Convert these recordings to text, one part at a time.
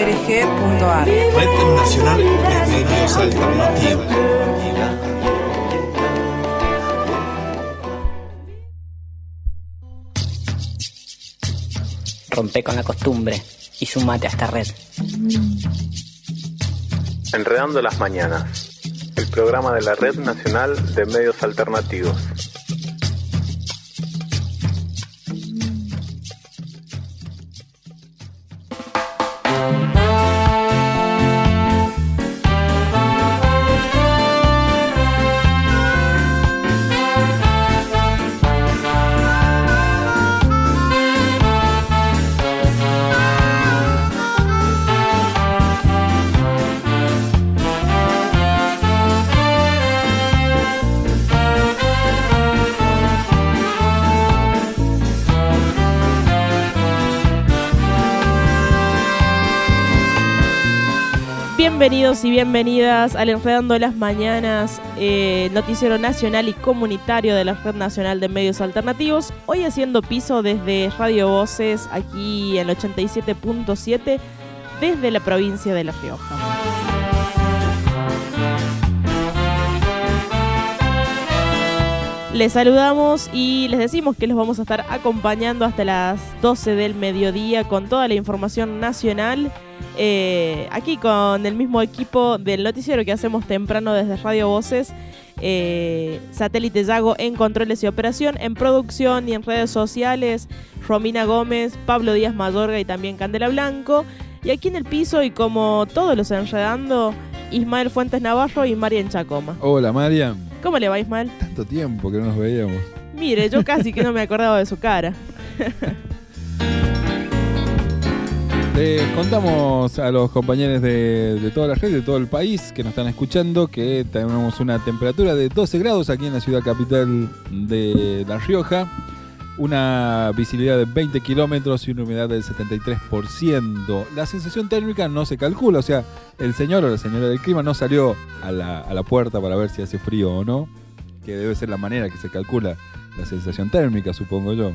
www.red.org.ar. Red Nacional de Medios Alternativos. Rompe con la costumbre y sumate a esta red. Enredando las Mañanas, el programa de la Red Nacional de Medios Alternativos. Bienvenidos y bienvenidas al Enredando las Mañanas, noticiero nacional y comunitario de la Red Nacional de Medios Alternativos. Hoy haciendo piso desde Radio Voces, aquí en el 87.7, desde la provincia de La Rioja. Les saludamos y les decimos que los vamos a estar acompañando hasta las 12 del mediodía con toda la información nacional. Aquí con el mismo equipo del noticiero que hacemos temprano desde Radio Voces, Satélite Yago en controles y operación, en producción y en redes sociales, Romina Gómez, Pablo Díaz Mayorga y también Candela Blanco. Y aquí en el piso, y como todos los Enredando, Ismael Fuentes Navarro y Marian Chacoma. Hola, Marian. ¿Cómo le va, Ismael? Tanto tiempo que no nos veíamos. Mire, yo casi que no me acordaba de su cara. Les contamos a los compañeros de toda la red, de todo el país que nos están escuchando, que tenemos una temperatura de 12 grados aquí en la ciudad capital de La Rioja, una visibilidad de 20 kilómetros y una humedad del 73%. La sensación térmica no se calcula, o sea, el señor o la señora del clima no salió a la puerta para ver si hace frío o no, que debe ser la manera que se calcula la sensación térmica, supongo yo.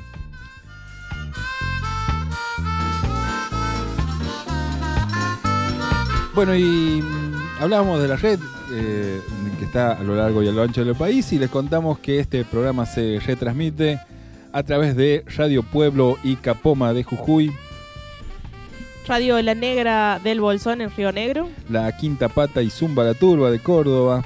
Bueno, y hablábamos de la red que está a lo largo y a lo ancho del país, y les contamos que este programa se retransmite a través de Radio Pueblo y Capoma de Jujuy, Radio La Negra del Bolsón en Río Negro, La Quinta Pata y Zumba la Turba de Córdoba,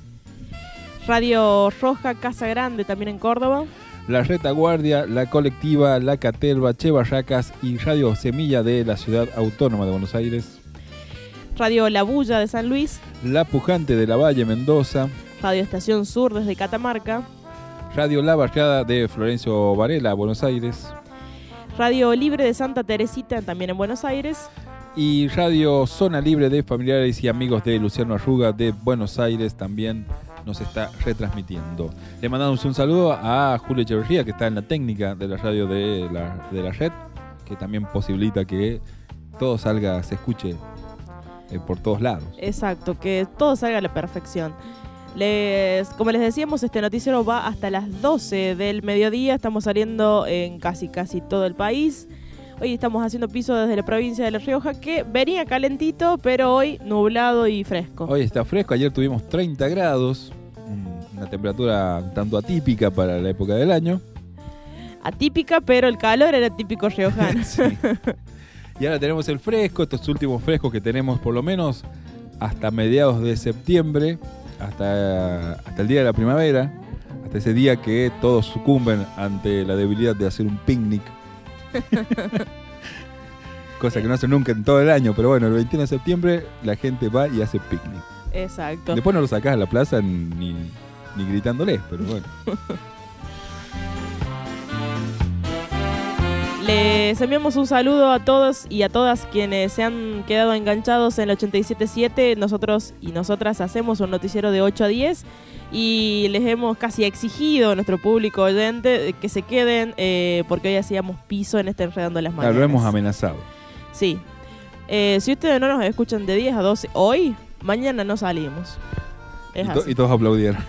Radio Roja Casa Grande también en Córdoba, La Retaguardia, La Colectiva, La Caterva, Che Barracas y Radio Semilla de la Ciudad Autónoma de Buenos Aires, Radio La Bulla de San Luis, La Pujante de la Valle Mendoza, Radio Estación Sur desde Catamarca, Radio La Barriada de Florencio Varela, Buenos Aires, Radio Libre de Santa Teresita también en Buenos Aires, y Radio Zona Libre de Familiares y Amigos de Luciano Arruga de Buenos Aires también nos está retransmitiendo. Le mandamos un saludo a Julio Echeverría, que está en la técnica de la radio de la red, que también posibilita que todo salga, se escuche por todos lados. Exacto, que todo salga a la perfección. Como les decíamos, este noticiero va hasta las 12 del mediodía. Estamos saliendo en casi todo el país. Hoy estamos haciendo piso desde la provincia de La Rioja, que venía calentito, pero hoy nublado y fresco. Hoy está fresco, ayer tuvimos 30 grados, una temperatura un tanto atípica para la época del año. Atípica, pero el calor era típico riojano. Sí. Y ahora tenemos el fresco, estos últimos frescos que tenemos por lo menos hasta mediados de septiembre, hasta el día de la primavera, hasta ese día que todos sucumben ante la debilidad de hacer un picnic. Cosa que no hacen nunca en todo el año, pero bueno, el 21 de septiembre la gente va y hace picnic. Exacto. Después no lo sacás a la plaza ni gritándoles, pero bueno. Les enviamos un saludo a todos y a todas quienes se han quedado enganchados en el 87.7. Nosotros y nosotras hacemos un noticiero de 8 a 10 y les hemos casi exigido a nuestro público oyente que se queden porque hoy hacíamos piso en este Enredando las Mañanas. Lo hemos amenazado. Sí. Si ustedes no nos escuchan de 10 a 12 hoy, mañana no salimos. Y todos aplaudieron.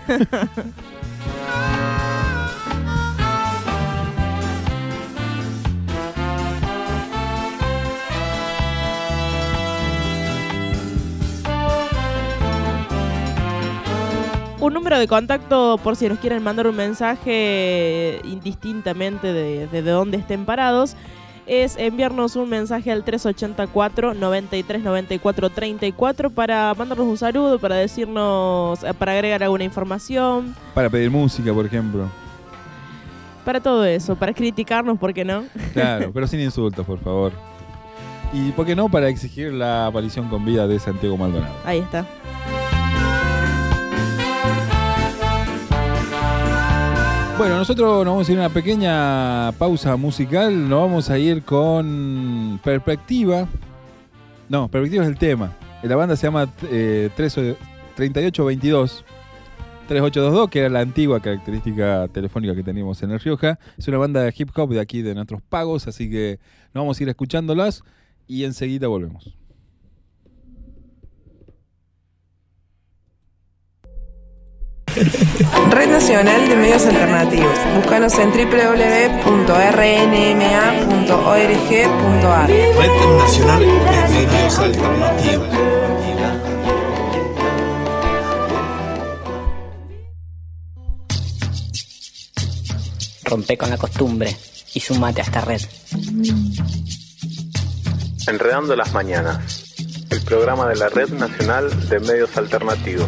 Un número de contacto por si nos quieren mandar un mensaje indistintamente de dónde estén parados, es enviarnos un mensaje al 384 93 94 34 para mandarnos un saludo, para decirnos, para agregar alguna información. Para pedir música, por ejemplo. Para todo eso, para criticarnos, ¿por qué no? Claro, pero sin insultos, por favor. Y ¿por qué no? Para exigir la aparición con vida de Santiago Maldonado. Ahí está. Bueno, nosotros nos vamos a ir a una pequeña pausa musical. Nos vamos a ir con Perspectiva. No, Perspectiva es el tema. La banda se llama 3822. 3822, que era la antigua característica telefónica que teníamos en El Rioja. Es una banda de hip hop de aquí, de nuestros pagos. Así que nos vamos a ir escuchándolas y enseguida volvemos. Red Nacional de Medios Alternativos. Búscanos en www.rnma.org.ar. Red Nacional de Medios Alternativos. Rompe con la costumbre y sumate a esta red. Enredando las mañanas, el programa de la Red Nacional de Medios Alternativos.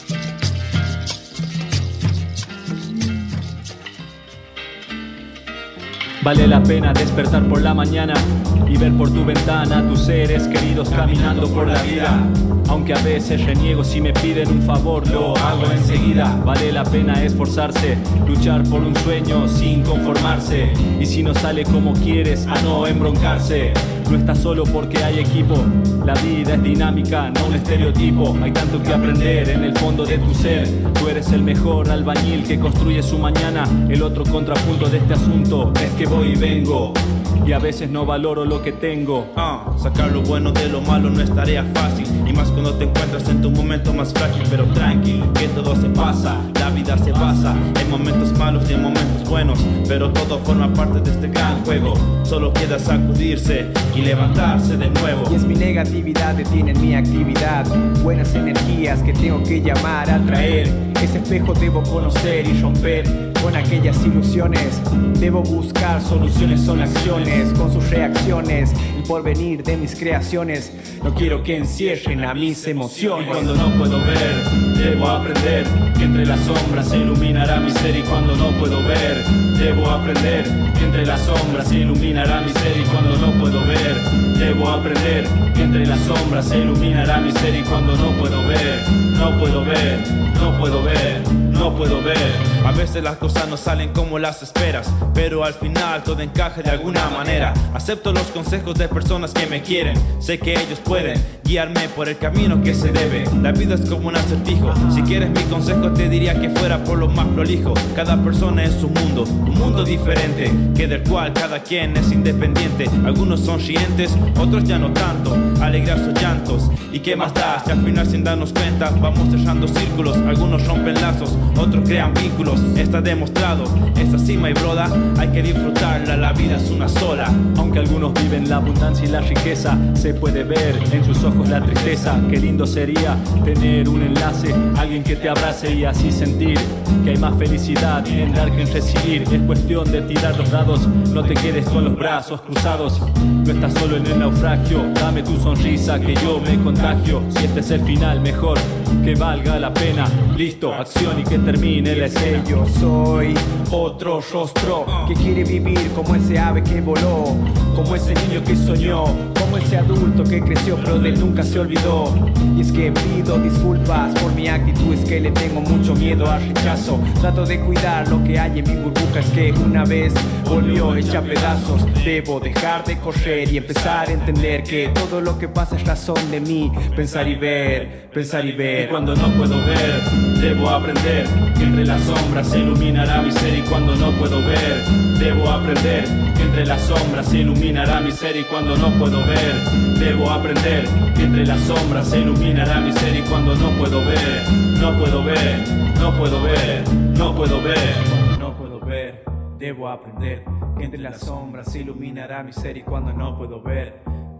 Vale la pena despertar por la mañana y ver por tu ventana a tus seres queridos caminando por la vida. Aunque a veces reniego si me piden un favor, lo hago enseguida. Vale la pena esforzarse, luchar por un sueño sin conformarse. Y si no sale como quieres, a no embroncarse. No estás solo porque hay equipo. La vida es dinámica, no un estereotipo. Hay tanto que aprender en el fondo de tu ser. Tú eres el mejor albañil que construye su mañana. El otro contrapunto de este asunto es que voy y vengo, y a veces no valoro lo que tengo. Sacar lo bueno de lo malo no es tarea fácil, y más cuando te encuentras en tu momento más frágil. Pero tranquilo, que todo se pasa, la vida se basa en momentos malos y en momentos buenos, pero todo forma parte de este gran juego. Solo queda sacudirse y levantarse de nuevo. Y es mi negatividad detiene mi actividad. Buenas energías que tengo que llamar a traer. Ese espejo debo conocer y romper con aquellas ilusiones. Debo buscar soluciones, son acciones con sus reacciones. El porvenir de mis creaciones no quiero que encierren a mis emociones. Y cuando no puedo ver, debo aprender que entre las sombras se iluminará mi ser. Y cuando no puedo ver, debo aprender que entre las sombras se iluminará mi ser. Y cuando no puedo ver, debo aprender que entre las sombras se iluminará mi ser. Y cuando no puedo ver, no puedo ver, no puedo ver, no puedo ver. A veces las cosas no salen como las esperas, pero al final todo encaja de alguna manera. Acepto los consejos de personas que me quieren. Sé que ellos pueden guiarme por el camino que se debe. La vida es como un acertijo. Si quieres mi consejo te diría que fuera por lo más prolijo. Cada persona es un mundo diferente, que del cual cada quien es independiente. Algunos son sonrientes, otros ya no tanto. Alegrar sus llantos, ¿y qué más da? Si al final sin darnos cuenta vamos cerrando círculos. Algunos rompen lazos, otros crean vínculos. Está demostrado, esta cima y broda hay que disfrutarla, la vida es una sola. Aunque algunos viven la abundancia y la riqueza, se puede ver en sus ojos la tristeza. Qué lindo sería tener un enlace, alguien que te abrace y así sentir que hay más felicidad en dar que en recibir. Es cuestión de tirar los dados, no te quedes con los brazos cruzados. No estás solo en el naufragio, dame tu sonrisa que yo me contagio. Si este es el final, mejor que valga la pena. Listo, acción y que termine la escena. Yo soy otro rostro que quiere vivir como ese ave que voló, como ese niño que soñó, como ese adulto que creció pero de él nunca se olvidó. Y es que pido disculpas por mi actitud, es que le tengo mucho miedo al rechazo. Trato de cuidar lo que hay en mi burbuja, es que una vez volvió hecha pedazos. Debo dejar de correr y empezar a entender que todo lo que pasa es razón de mí. Pensar y ver, pensar y ver. Y cuando no puedo ver, debo aprender que entre las sombras se iluminará mi ser. Y cuando no puedo ver, debo aprender que entre las sombras se iluminará mi ser. Y cuando no puedo ver, debo aprender que entre las sombras se iluminará mi ser. Y cuando no puedo ver, no puedo ver, no puedo ver, no puedo ver, no puedo ver, debo aprender que entre las sombras se iluminará mi ser. Y cuando no puedo ver,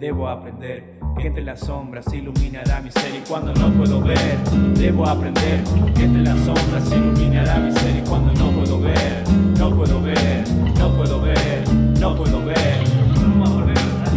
debo aprender que entre las sombras se iluminará mi ser y cuando no puedo ver, debo aprender que entre las sombras se iluminará mi ser y cuando no puedo ver, no puedo ver, no puedo ver, no puedo ver. Vamos a volver a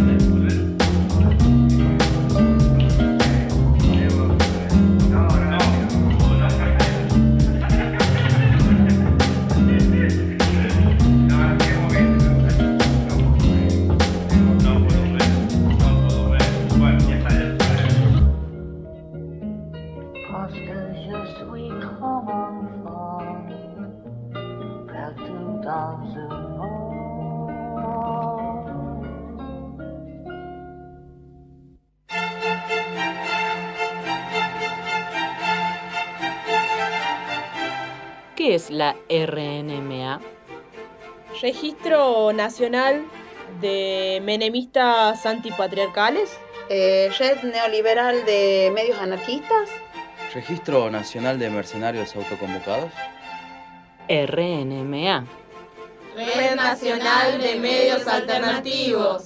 ¿Qué es la RNMA? Registro Nacional de Menemistas Antipatriarcales. Red Neoliberal de Medios Anarquistas. Registro Nacional de Mercenarios Autoconvocados. RNMA. Red Nacional de Medios Alternativos.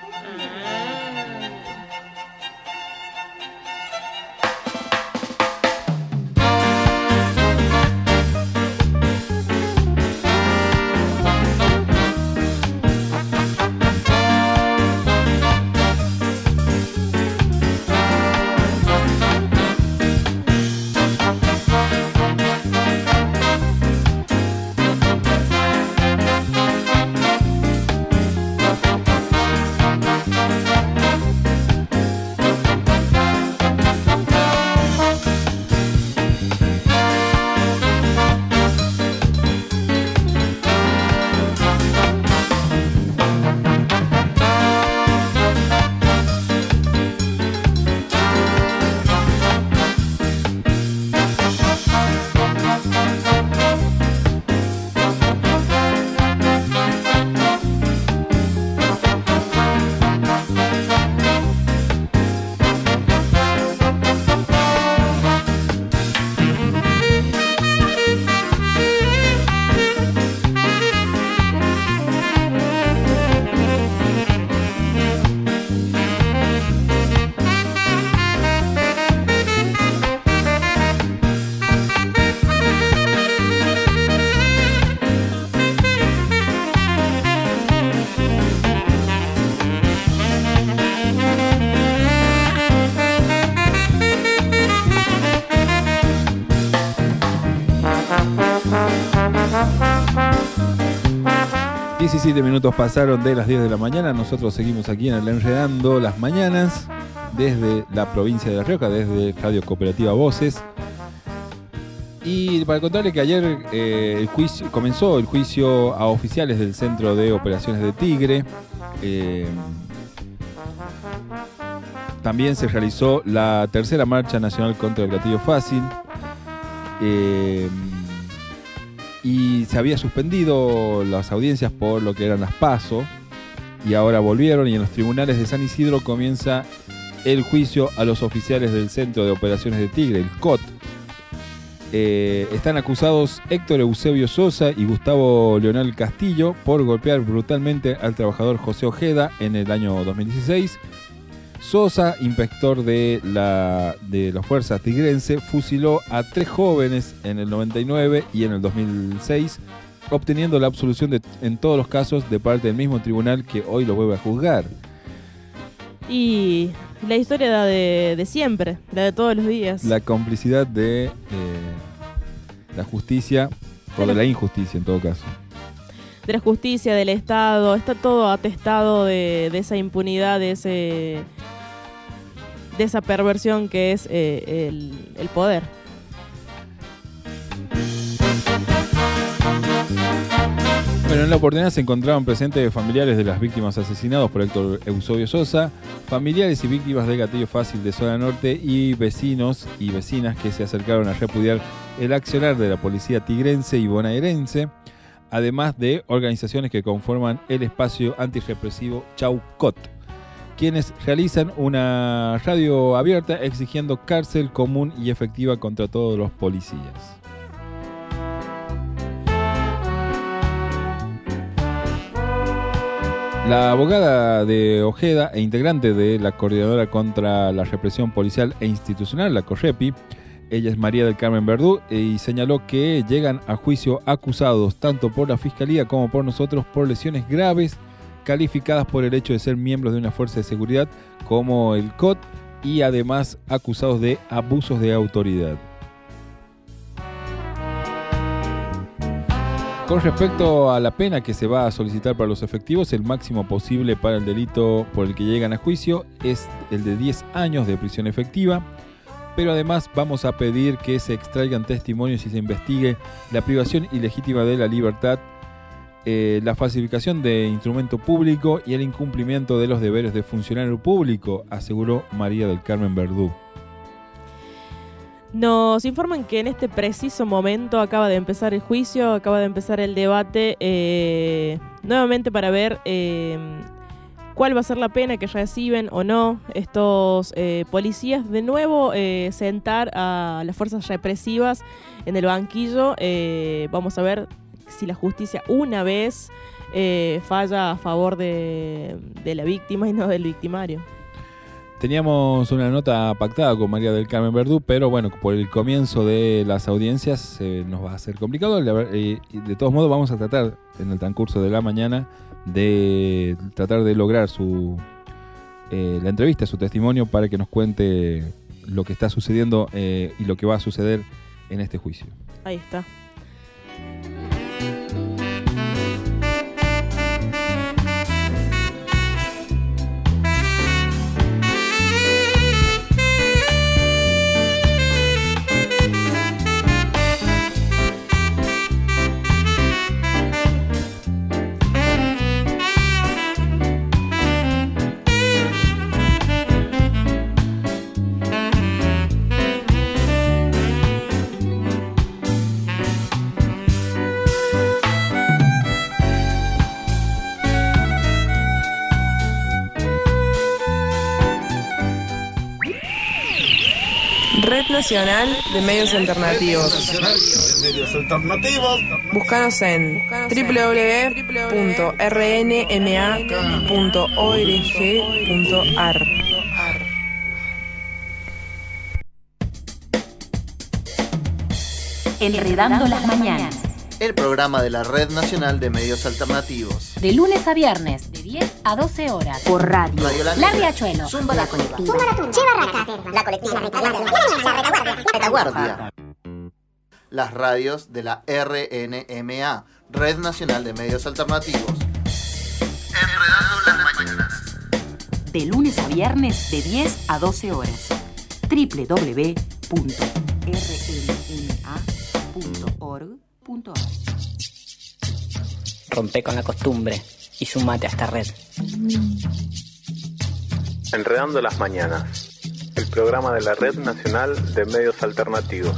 Minutos pasaron de las 10 de la mañana. Nosotros seguimos aquí en el Enredando las Mañanas desde la provincia de La Rioja, desde Radio Cooperativa Voces. Y para contarle que ayer comenzó el juicio a oficiales del Centro de Operaciones de Tigre. También se realizó la tercera marcha nacional contra el gatillo fácil. Y se había suspendido las audiencias por lo que eran las PASO y ahora volvieron y en los tribunales de San Isidro comienza el juicio a los oficiales del Centro de Operaciones de Tigre, el COT. Están acusados Héctor Eusebio Sosa y Gustavo Leonel Castillo por golpear brutalmente al trabajador José Ojeda en el año 2016. Sosa, inspector de la Fuerza Tigrense, fusiló a 3 jóvenes en el 99 y en el 2006, obteniendo la absolución en todos los casos de parte del mismo tribunal que hoy lo vuelve a juzgar. Y la historia de siempre, la de todos los días. La complicidad de la justicia, o de la injusticia en todo caso. De la justicia, del Estado, está todo atestado de esa impunidad, de esa perversión que es el poder. Bueno, en la oportunidad se encontraban presentes familiares de las víctimas asesinados por Héctor Eusebio Sosa, familiares y víctimas del gatillo fácil de Zona Norte y vecinos y vecinas que se acercaron a repudiar el accionar de la policía tigrense y bonaerense, además de organizaciones que conforman el espacio antirrepresivo Chaucot, quienes realizan una radio abierta exigiendo cárcel común y efectiva contra todos los policías. La abogada de Ojeda e integrante de la Coordinadora contra la Represión Policial e Institucional, la CORREPI, ella es María del Carmen Verdú, y señaló que llegan a juicio acusados tanto por la Fiscalía como por nosotros por lesiones graves calificadas por el hecho de ser miembros de una fuerza de seguridad como el COT y además acusados de abusos de autoridad. Con respecto a la pena que se va a solicitar para los efectivos, el máximo posible para el delito por el que llegan a juicio es el de 10 años de prisión efectiva, pero además vamos a pedir que se extraigan testimonios y se investigue la privación ilegítima de la libertad, la falsificación de instrumento público y el incumplimiento de los deberes de funcionario público, aseguró María del Carmen Verdú. Nos informan que en este preciso momento acaba de empezar el juicio, acaba de empezar el debate, nuevamente para ver cuál va a ser la pena que reciben o no estos policías. De nuevo, sentar a las fuerzas represivas en el banquillo. Vamos a ver si la justicia una vez falla a favor de la víctima y no del victimario. Teníamos una nota pactada con María del Carmen Verdú, pero bueno, por el comienzo de las audiencias nos va a ser complicado. De todos modos, vamos a tratar en el transcurso de la mañana de tratar de lograr la entrevista, su testimonio, para que nos cuente lo que está sucediendo y lo que va a suceder en este juicio. Ahí está. Red Nacional de Medios Alternativos. Búscanos en www.rnma.org.ar. Enredando las mañanas. El programa de la Red Nacional de Medios Alternativos. De lunes a viernes, de 10 a 12 horas. Por radio. La Riachuelo. Zumba la Colectiva. Chivarraca. La Colectiva. La Retaguardia. Las radios de la RNMA, Red Nacional de Medios Alternativos. Enredando las mañanas. De lunes a viernes, de 10 a 12 horas. www.rnma.org.ar. Rompe con la costumbre y sumate a esta red. Enredando las mañanas, el programa de la Red Nacional de Medios Alternativos.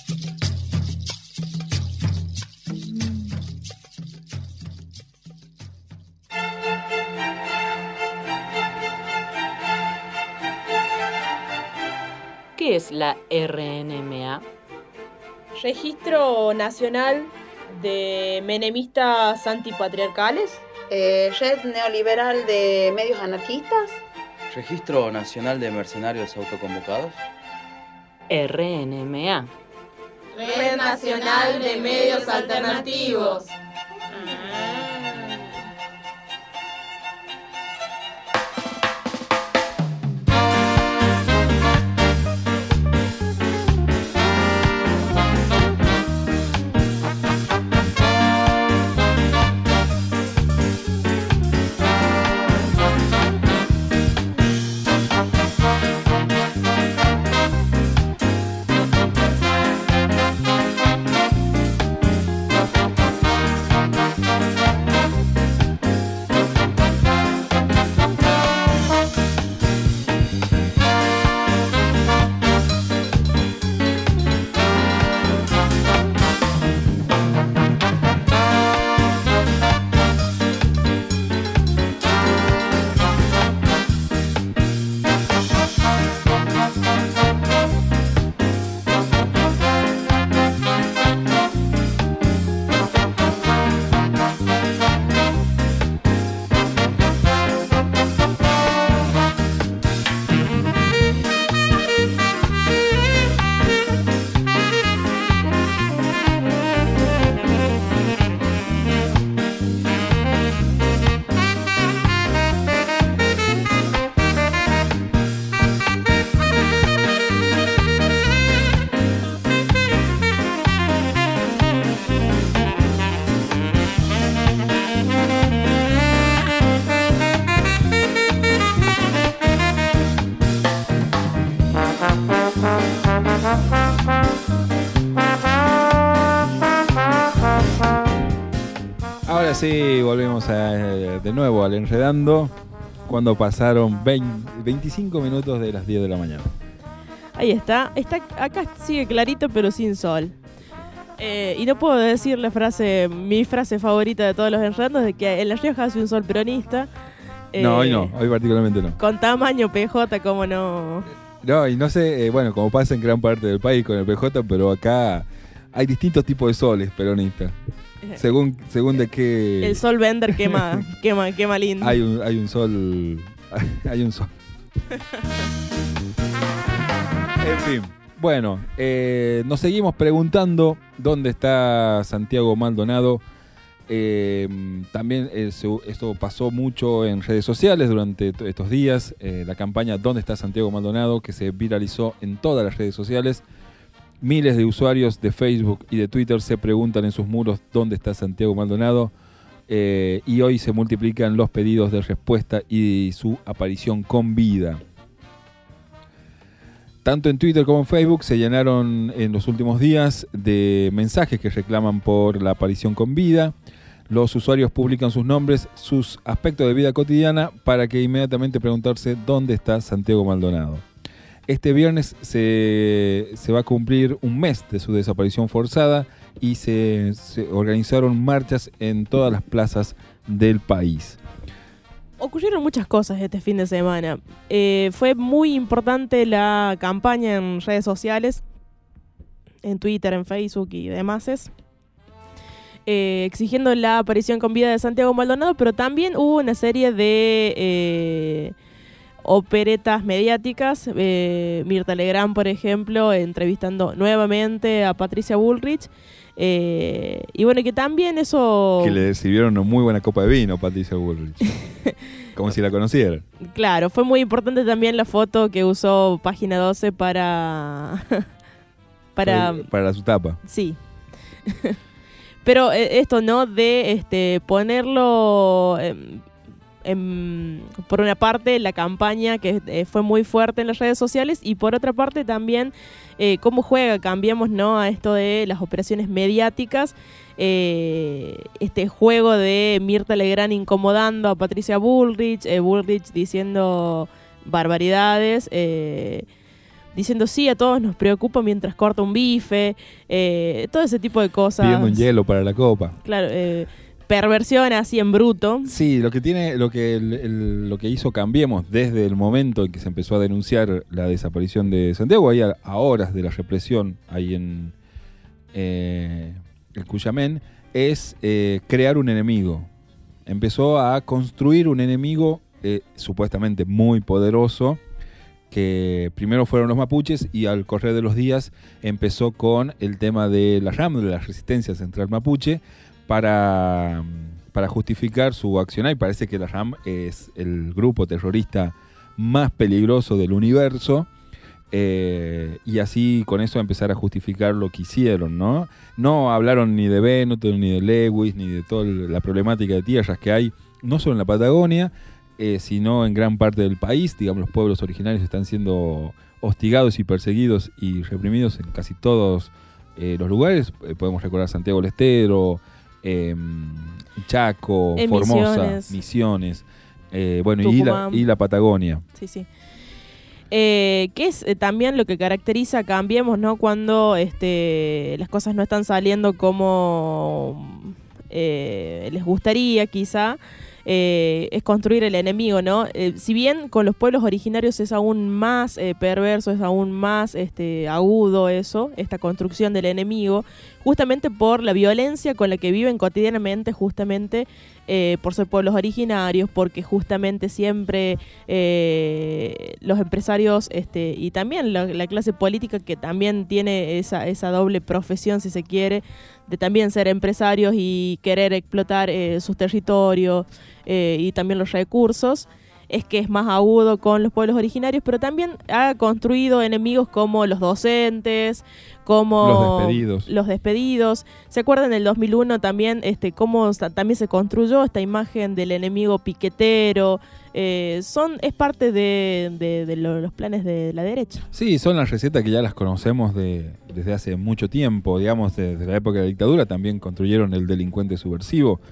¿Qué es la RNMA? Registro Nacional de Menemistas Antipatriarcales. Red Neoliberal de Medios Anarquistas. Registro Nacional de Mercenarios Autoconvocados. RNMA. Red Nacional de Medios Alternativos. sí, volvemos de nuevo al Enredando cuando pasaron 25 minutos de las 10 de la mañana. Ahí está. Acá sigue clarito pero sin sol. Y no puedo decir mi frase favorita de todos los Enredandos, de que en La Rioja hace un sol peronista. No, hoy particularmente no. Con tamaño PJ, como no. No, y no sé, bueno, como pasa en gran parte del país con el PJ, pero acá hay distintos tipos de soles peronistas. Según de qué... El sol vender quema lindo. Hay un sol. Hay un sol. En fin. Bueno, nos seguimos preguntando dónde está Santiago Maldonado. También esto pasó mucho en redes sociales durante estos días. La campaña ¿Dónde está Santiago Maldonado?, que se viralizó en todas las redes sociales. Miles de usuarios de Facebook y de Twitter se preguntan en sus muros ¿dónde está Santiago Maldonado? Y hoy se multiplican los pedidos de respuesta y su aparición con vida. Tanto en Twitter como en Facebook se llenaron en los últimos días de mensajes que reclaman por la aparición con vida. Los usuarios publican sus nombres, sus aspectos de vida cotidiana para que inmediatamente preguntarse dónde está Santiago Maldonado. Este viernes se va a cumplir un mes de su desaparición forzada y se organizaron marchas en todas las plazas del país. Ocurrieron muchas cosas este fin de semana. Fue muy importante la campaña en redes sociales, en Twitter, en Facebook y demás, exigiendo la aparición con vida de Santiago Maldonado, pero también hubo una serie de operetas mediáticas. Mirta Legrand, por ejemplo, entrevistando nuevamente a Patricia Bullrich. Y bueno, que también eso... Que le sirvieron una muy buena copa de vino a Patricia Bullrich. Como si la conocieran. Claro, fue muy importante también la foto que usó Página 12 para su tapa. Sí. Pero esto, ¿no? De ponerlo... por una parte, la campaña que fue muy fuerte en las redes sociales, y por otra parte también cómo juega, cambiamos, ¿no?, a esto de las operaciones mediáticas, este juego de Mirta Legrand incomodando a Patricia Bullrich, Bullrich diciendo barbaridades, diciendo sí, a todos nos preocupa mientras corta un bife, todo ese tipo de cosas. Pidiendo un hielo para la copa. Claro, perversión así en bruto. Sí, lo que hizo Cambiemos desde el momento en que se empezó a denunciar la desaparición de Santiago, ahí a horas de la represión ahí en el Cuyamén, es crear un enemigo. Empezó a construir un enemigo supuestamente muy poderoso, que primero fueron los mapuches, y al correr de los días empezó con el tema de la RAM, de la Resistencia Central Mapuche, para justificar su accionar. Y parece que la RAM es el grupo terrorista más peligroso del universo, y así con eso empezar a justificar lo que hicieron, ¿no? No hablaron ni de Benetton, ni de Lewis, ni de toda la problemática de tierras que hay, no solo en la Patagonia, sino en gran parte del país. Digamos, los pueblos originarios están siendo hostigados y perseguidos y reprimidos en casi todos los lugares. Podemos recordar Santiago del Estero, Chaco, Formosa, Misiones, bueno, y la Patagonia. Sí, sí. Que es también lo que caracteriza a Cambiemos, ¿no? Cuando las cosas no están saliendo como les gustaría, quizá. Es construir el enemigo, ¿no? Si bien con los pueblos originarios es aún más perverso, es aún más agudo esta construcción del enemigo, justamente por la violencia con la que viven cotidianamente, justamente por ser pueblos originarios, porque justamente siempre los empresarios y también la clase política, que también tiene esa doble profesión, si se quiere, de también ser empresarios y querer explotar sus territorios y también los recursos, es que es más agudo con los pueblos originarios, pero también ha construido enemigos como los docentes, como los despedidos. ¿Se acuerdan en el 2001 también cómo también se construyó esta imagen del enemigo piquetero? Es parte de los planes de la derecha. Sí, son las recetas que ya las conocemos desde hace mucho tiempo, digamos, desde la época de la dictadura. También construyeron el delincuente subversivo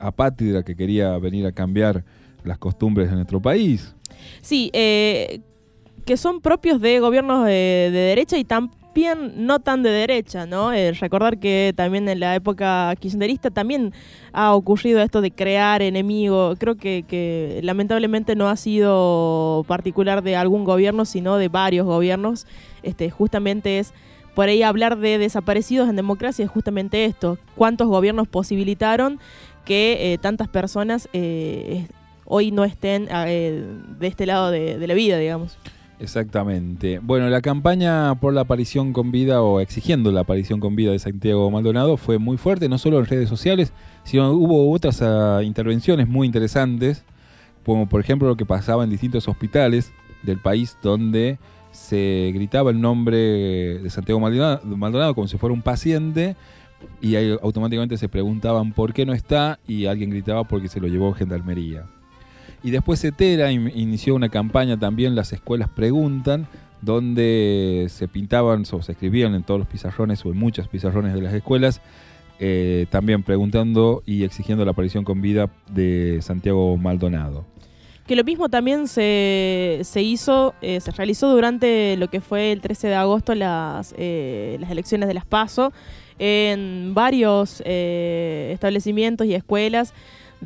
apátrida que quería venir a cambiar las costumbres de nuestro país. Sí, que son propios de gobiernos de derecha y también no tan de derecha, ¿no? Recordar que también en la época kirchnerista también ha ocurrido esto de crear enemigos. Creo que lamentablemente no ha sido particular de algún gobierno, sino de varios gobiernos. Justamente es por ahí hablar de desaparecidos en democracia, es justamente esto. ¿Cuántos gobiernos posibilitaron que tantas personas hoy no estén de este lado de la vida, digamos? Exactamente. Bueno, la campaña por la aparición con vida o exigiendo la aparición con vida de Santiago Maldonado fue muy fuerte, no solo en redes sociales, sino hubo otras intervenciones muy interesantes, como por ejemplo lo que pasaba en distintos hospitales del país donde se gritaba el nombre de Santiago Maldonado como si fuera un paciente y ahí automáticamente se preguntaban por qué no está y alguien gritaba porque se lo llevó Gendarmería. Y después CETERA inició una campaña también, Las Escuelas Preguntan, donde se pintaban o se escribían en todos los pizarrones o en muchos pizarrones de las escuelas, también preguntando y exigiendo la aparición con vida de Santiago Maldonado. Que lo mismo también se realizó durante lo que fue el 13 de agosto las elecciones de las PASO en varios establecimientos y escuelas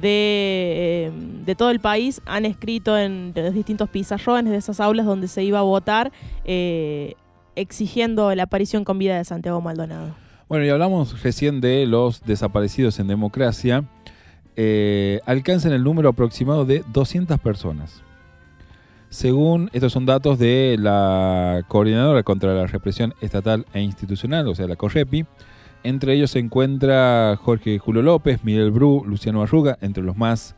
de todo el país. Han escrito en los distintos pizarrones de esas aulas donde se iba a votar exigiendo la aparición con vida de Santiago Maldonado. Bueno, y hablamos recién de los desaparecidos en democracia. Alcanzan el número aproximado de 200 personas. Según, estos son datos de la Coordinadora contra la Represión Estatal e Institucional, o sea, la CORREPI. Entre ellos se encuentra Jorge Julio López, Miguel Bru, Luciano Arruga, entre los más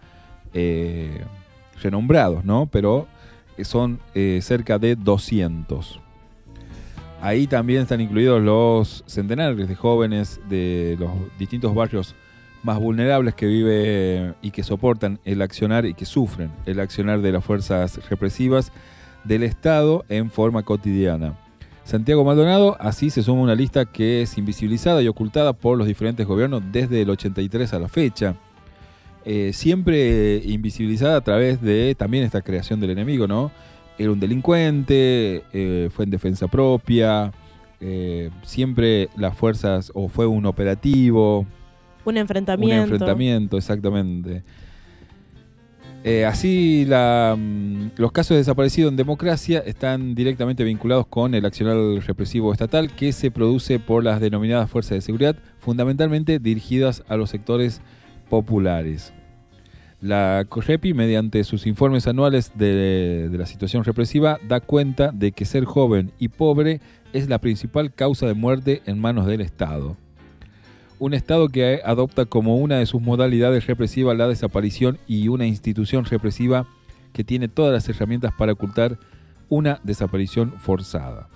renombrados, ¿no? Pero son cerca de 200. Ahí también están incluidos los centenares de jóvenes de los distintos barrios más vulnerables que viven y que soportan el accionar y que sufren el accionar de las fuerzas represivas del Estado en forma cotidiana. Santiago Maldonado así se suma a una lista que es invisibilizada y ocultada por los diferentes gobiernos desde el 83 a la fecha. Siempre invisibilizada a través de también esta creación del enemigo, ¿no? Era un delincuente, fue en defensa propia, siempre las fuerzas, o fue un operativo. Un enfrentamiento, exactamente. Así los casos de desaparecido en democracia están directamente vinculados con el accionar represivo estatal que se produce por las denominadas fuerzas de seguridad, fundamentalmente dirigidas a los sectores populares. La CORREPI, mediante sus informes anuales de la situación represiva, da cuenta de que ser joven y pobre es la principal causa de muerte en manos del Estado. Un Estado que adopta como una de sus modalidades represivas la desaparición y una institución represiva que tiene todas las herramientas para ocultar una desaparición forzada.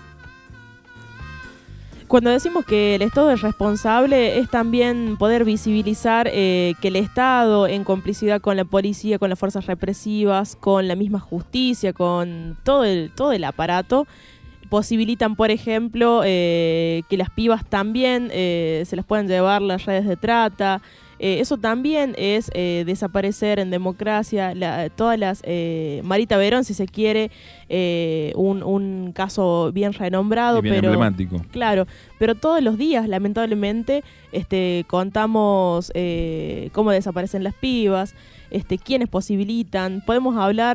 Cuando decimos que el Estado es responsable, es también poder visibilizar que el Estado, en complicidad con la policía, con las fuerzas represivas, con la misma justicia, con todo el aparato, posibilitan, por ejemplo, que las pibas también se las puedan llevar las redes de trata. Eso también es desaparecer en democracia. Todas las Marita Verón, si se quiere, un caso bien renombrado, bien pero emblemático. Claro, pero todos los días, lamentablemente, contamos cómo desaparecen las pibas, quiénes posibilitan. Podemos hablar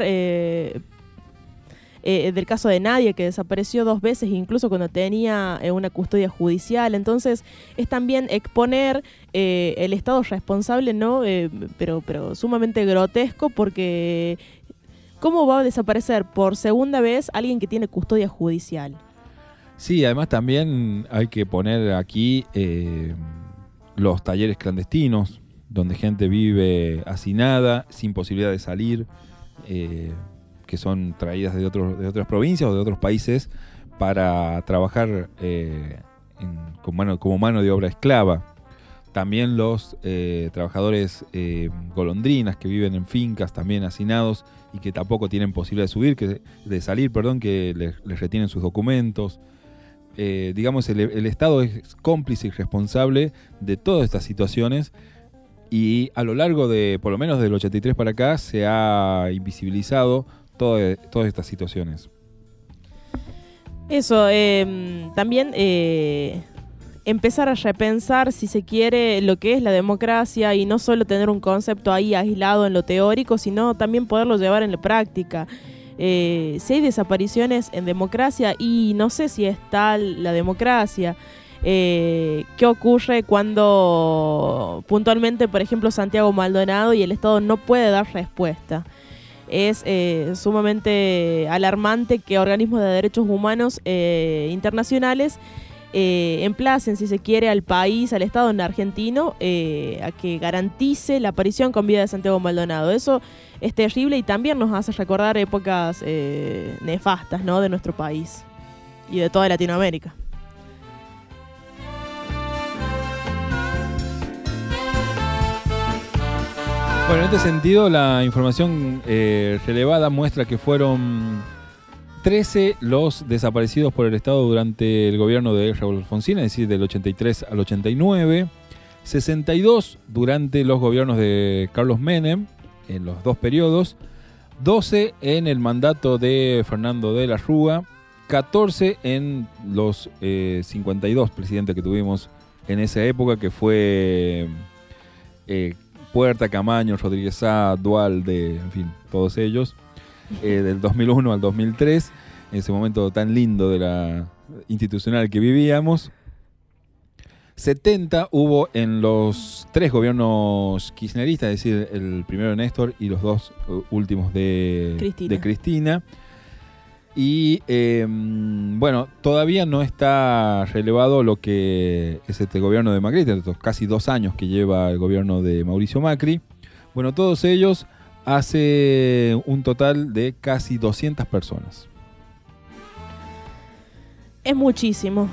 del caso de Nadia, que desapareció 2 veces, incluso cuando tenía una custodia judicial. Entonces es también exponer el Estado responsable, ¿no? Pero sumamente grotesco, porque ¿cómo va a desaparecer por segunda vez alguien que tiene custodia judicial? Sí, además también hay que poner aquí los talleres clandestinos, donde gente vive hacinada, sin posibilidad de salir, que son traídas de otras provincias o de otros países para trabajar como mano de obra esclava. También los trabajadores golondrinas que viven en fincas también hacinados y que tampoco tienen posibilidad de salir, que les retienen sus documentos. Digamos, el Estado es cómplice y responsable de todas estas situaciones Y a lo largo de, por lo menos del 83 para acá, se ha invisibilizado todas estas situaciones. Eso, también empezar a repensar, si se quiere, lo que es la democracia y no solo tener un concepto ahí aislado en lo teórico, sino también poderlo llevar en la práctica. Si hay desapariciones en democracia y no sé si es tal la democracia, ¿qué ocurre cuando puntualmente, por ejemplo, Santiago Maldonado y el Estado no puede dar respuesta? Es sumamente alarmante que organismos de derechos humanos internacionales emplacen, si se quiere, al país, al Estado argentino, a que garantice la aparición con vida de Santiago Maldonado. Eso es terrible y también nos hace recordar épocas nefastas, ¿no?, de nuestro país y de toda Latinoamérica. Bueno, en este sentido, la información relevada muestra que fueron 13 los desaparecidos por el Estado durante el gobierno de Raúl Alfonsín, es decir, del 83 al 89, 62 durante los gobiernos de Carlos Menem, en los dos periodos, 12 en el mandato de Fernando de la Rúa, 14 en los 52 presidentes que tuvimos en esa época, que fue Puerta, Camaño, Rodríguez Sá, Duhalde, en fin, todos ellos, del 2001 al 2003, en ese momento tan lindo de la institucional que vivíamos. 70 hubo en los 3 gobiernos kirchneristas, es decir, el primero de Néstor y los 2 últimos de Cristina. Y bueno, todavía no está relevado lo que es este gobierno de Macri, estos casi 2 años que lleva el gobierno de Mauricio Macri. Bueno, todos ellos hace un total de casi 200 personas. Es muchísimo.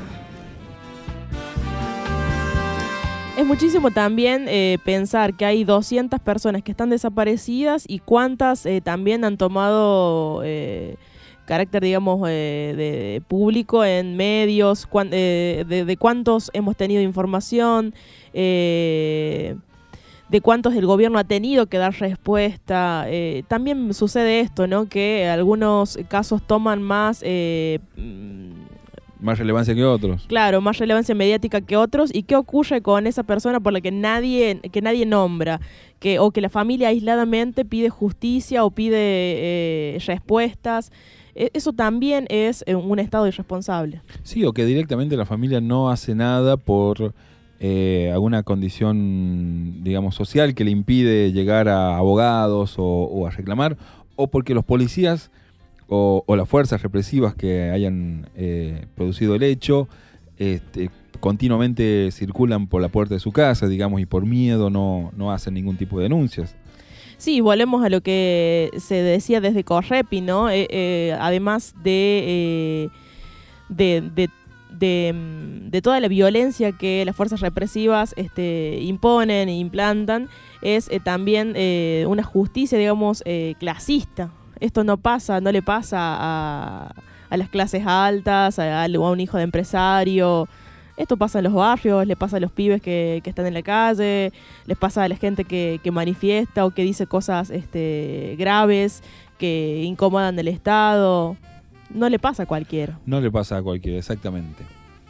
Es muchísimo también pensar que hay 200 personas que están desaparecidas y cuántas también han tomado carácter, digamos, de público en medios, de cuántos hemos tenido información, de cuántos el gobierno ha tenido que dar respuesta. También sucede esto, ¿no?, que algunos casos toman más relevancia que otros. Claro, más relevancia mediática que otros. ¿Y qué ocurre con esa persona por la que nadie nombra? O que la familia aisladamente pide justicia o pide respuestas. Eso también es un estado irresponsable. Sí, o que directamente la familia no hace nada por alguna condición, digamos, social que le impide llegar a abogados o a reclamar, o porque los policías o las fuerzas represivas que hayan producido el hecho continuamente circulan por la puerta de su casa, digamos, y por miedo no hacen ningún tipo de denuncias. Sí, volvemos a lo que se decía desde Correpi, ¿no? Además de toda la violencia que las fuerzas represivas imponen e implantan, es también una justicia, digamos, clasista. Esto no le pasa a las clases altas, a un hijo de empresario. Esto pasa en los barrios, le pasa a los pibes que están en la calle, les pasa a la gente que manifiesta o que dice cosas graves, que incomodan al Estado. No le pasa a cualquiera. No le pasa a cualquiera, exactamente.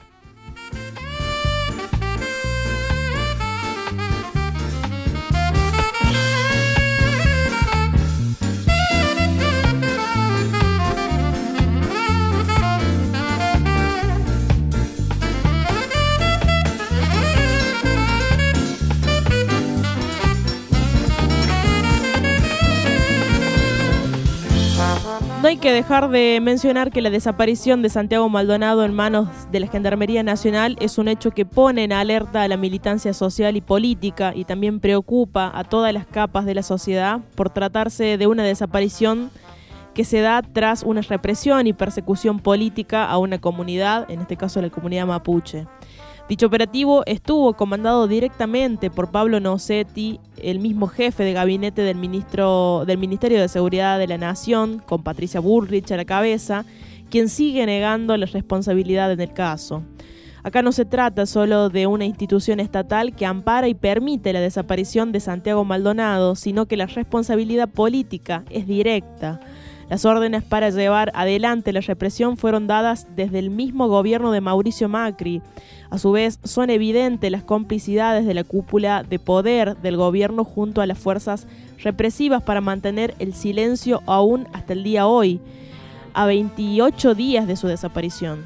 No hay que dejar de mencionar que la desaparición de Santiago Maldonado en manos de la Gendarmería Nacional es un hecho que pone en alerta a la militancia social y política y también preocupa a todas las capas de la sociedad por tratarse de una desaparición que se da tras una represión y persecución política a una comunidad, en este caso la comunidad mapuche. Dicho operativo estuvo comandado directamente por Pablo Nocetti, el mismo jefe de gabinete del Ministerio de Seguridad de la Nación, con Patricia Bullrich a la cabeza, quien sigue negando la responsabilidad en el caso. Acá no se trata solo de una institución estatal que ampara y permite la desaparición de Santiago Maldonado, sino que la responsabilidad política es directa. Las órdenes para llevar adelante la represión fueron dadas desde el mismo gobierno de Mauricio Macri. A su vez, son evidentes las complicidades de la cúpula de poder del gobierno junto a las fuerzas represivas para mantener el silencio aún hasta el día hoy, a 28 días de su desaparición.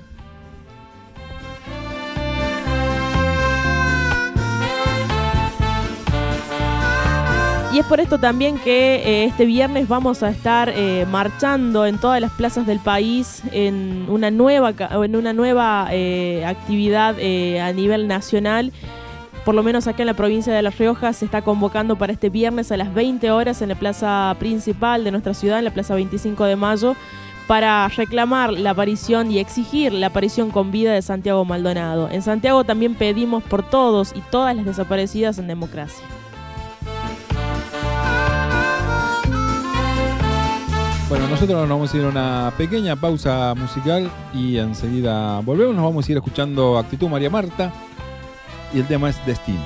Y es por esto también que este viernes vamos a estar marchando en todas las plazas del país en una nueva actividad a nivel nacional. Por lo menos acá en la provincia de La Rioja se está convocando para este viernes a las 20 horas en la plaza principal de nuestra ciudad, en la plaza 25 de mayo, para reclamar la aparición y exigir la aparición con vida de Santiago Maldonado. En Santiago también pedimos por todos y todas las desaparecidas en democracia. Bueno, nosotros nos vamos a ir a una pequeña pausa musical y enseguida volvemos. Nos vamos a ir escuchando Actitud María Marta y el tema es Destino.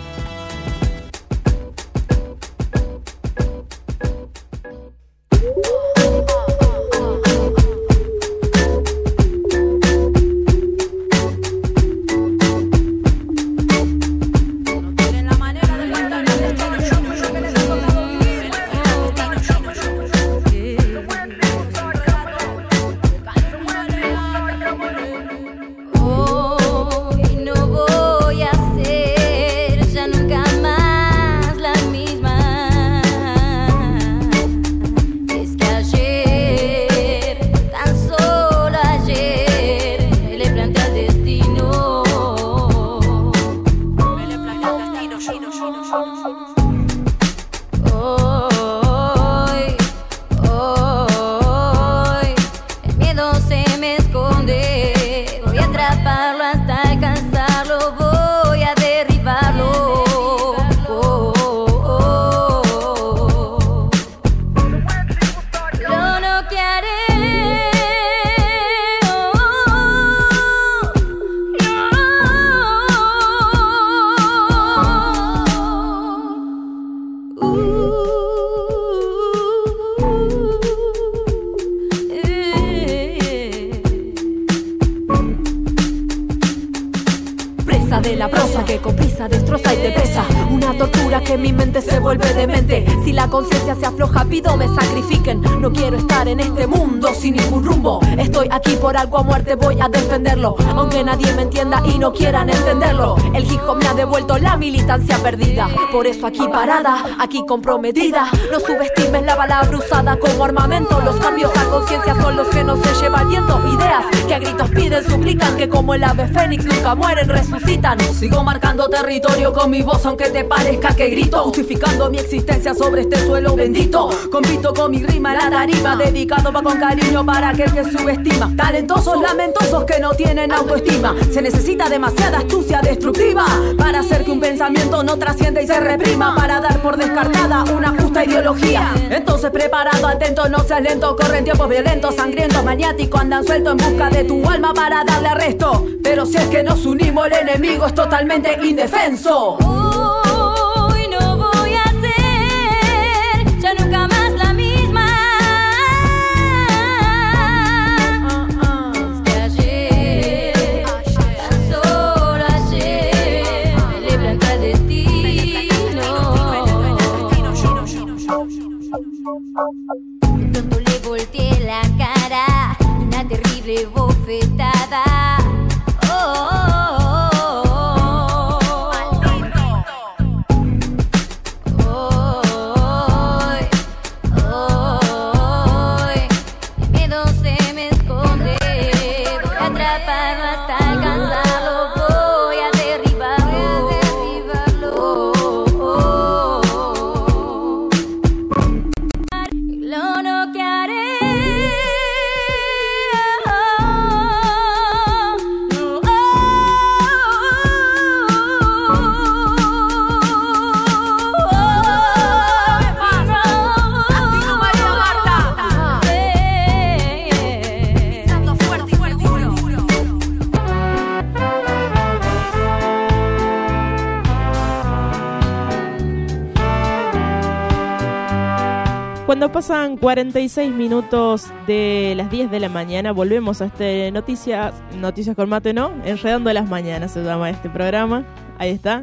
Algo a muerte voy a defenderlo, aunque nadie me entienda y no quieran entenderlo. El hip hop me ha devuelto la militancia perdida, por eso aquí parada, aquí comprometida. No subestimes la palabra usada como armamento. Los cambios a conciencia son los que no se lleva el viento. Ideas que a gritos piden, suplican, que como el ave fénix nunca mueren, resucitan. Sigo marcando territorio con mi voz aunque te parezca que grito, justificando mi existencia sobre este suelo bendito. Compito con mi rima en la tarima, dedicado va con cariño para aquel que subestima. Talentosos, lamentosos que no tienen autoestima. Se necesita demasiada astucia destructiva para hacer que un pensamiento no trascienda y se reprima, para dar por descartada una justa ideología. Entonces preparado, atento, no seas lento. Corren tiempos violentos, sangrientos, maniáticos, andan sueltos en busca de tu alma para darle arresto. Pero si es que nos unimos, el enemigo es totalmente indefenso. Hoy no voy a ser ya nunca más la misma. Pronto le volteé la cara, una terrible bofetada. El miedo se me esconde, voy a atraparlo hasta alcanzarlo, voy a derribarlo. Lo noquearé. Cuando pasan 46 minutos de las 10 de la mañana, volvemos a este Noticias con Mate, ¿no? Enredando las Mañanas se llama este programa. Ahí está.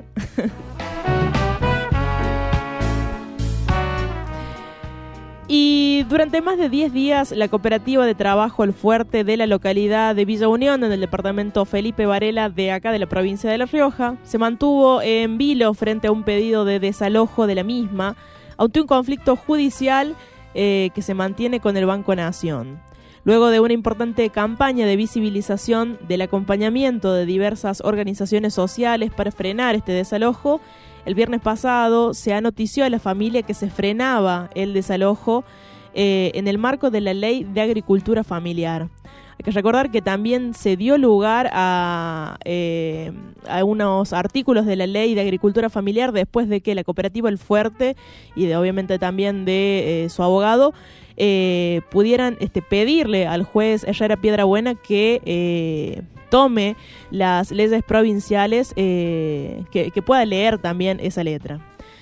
Y durante más de 10 días, la cooperativa de trabajo El Fuerte de la localidad de Villa Unión, en el departamento Felipe Varela de acá de la provincia de La Rioja, se mantuvo en vilo frente a un pedido de desalojo de la misma, ante un conflicto judicial que se mantiene con el Banco Nación. Luego de una importante campaña de visibilización del acompañamiento de diversas organizaciones sociales para frenar este desalojo, el viernes pasado se anotició a la familia que se frenaba el desalojo en el marco de la Ley de Agricultura Familiar. Hay que recordar que también se dio lugar a unos artículos de la Ley de Agricultura Familiar después de que la cooperativa El Fuerte y obviamente también de su abogado pudieran pedirle al juez Herrera Piedrabuena que tome las leyes provinciales, que pueda leer también esa letra.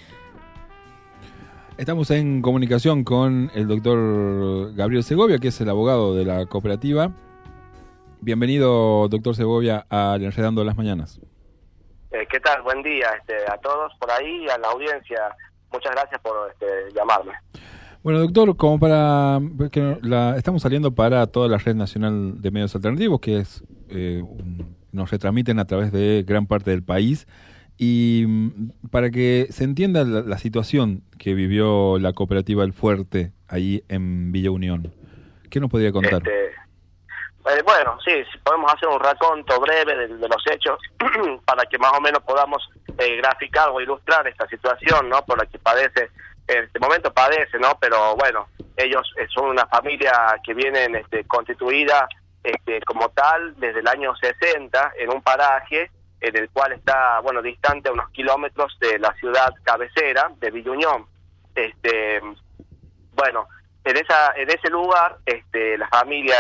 Estamos en comunicación con el doctor Gabriel Segovia, que es el abogado de la cooperativa. Bienvenido, doctor Segovia, a Enredando las Mañanas. ¿Qué tal? Buen día a todos por ahí, a la audiencia. Muchas gracias por llamarme. Bueno, doctor, como estamos saliendo para toda la Red Nacional de Medios Alternativos, que es nos retransmiten a través de gran parte del país, y para que se entienda la situación que vivió la cooperativa El Fuerte ahí en Villa Unión, ¿qué nos podría contar? Bueno, sí, podemos hacer un raconto breve de los hechos para que más o menos podamos graficar o ilustrar esta situación, ¿no? Por la que padece, en este momento padece, ¿no? Pero bueno, ellos son una familia que vienen constituida como tal desde el año 60 en un paraje en el cual está, distante a unos kilómetros de la ciudad cabecera de Villa Unión. En ese lugar, la familia,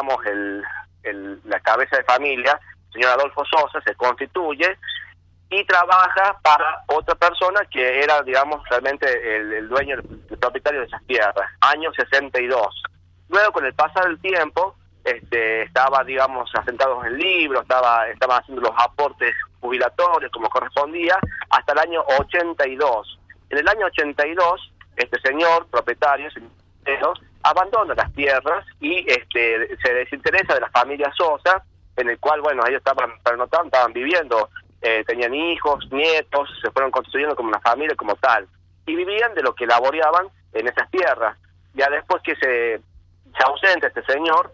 la cabeza de familia, el señor Adolfo Sosa, se constituye y trabaja para otra persona que era, realmente el dueño, el propietario de esas tierras, año 62. Luego, con el pasar del tiempo, estaba, asentados en el libro, estaban haciendo los aportes jubilatorios como correspondía, hasta el año 82. En el año 82, este señor propietario abandona las tierras y se desinteresa de la familia Sosa, en el cual, ellos estaban viviendo, tenían hijos, nietos, se fueron constituyendo como una familia como tal, y vivían de lo que laboreaban en esas tierras. Ya después que se ausenta este señor,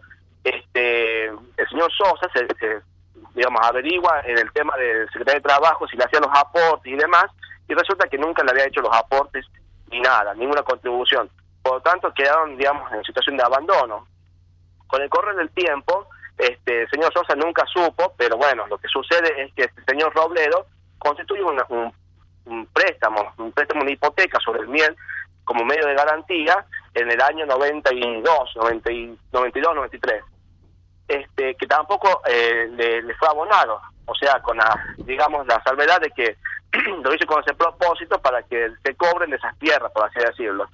el señor Sosa se averigua en el tema del secretario de Trabajo si le hacían los aportes y demás, y resulta que nunca le había hecho los aportes ni nada, ninguna contribución. Por lo tanto, quedaron, en situación de abandono. Con el correr del tiempo, el señor Sosa nunca supo, pero lo que sucede es que este señor Robledo constituye un préstamo, una hipoteca sobre el bien como medio de garantía en el año 92, 93. Que tampoco le fue abonado, o sea, con la salvedad de que lo hizo con ese propósito para que se cobren de esas tierras, por así decirlo.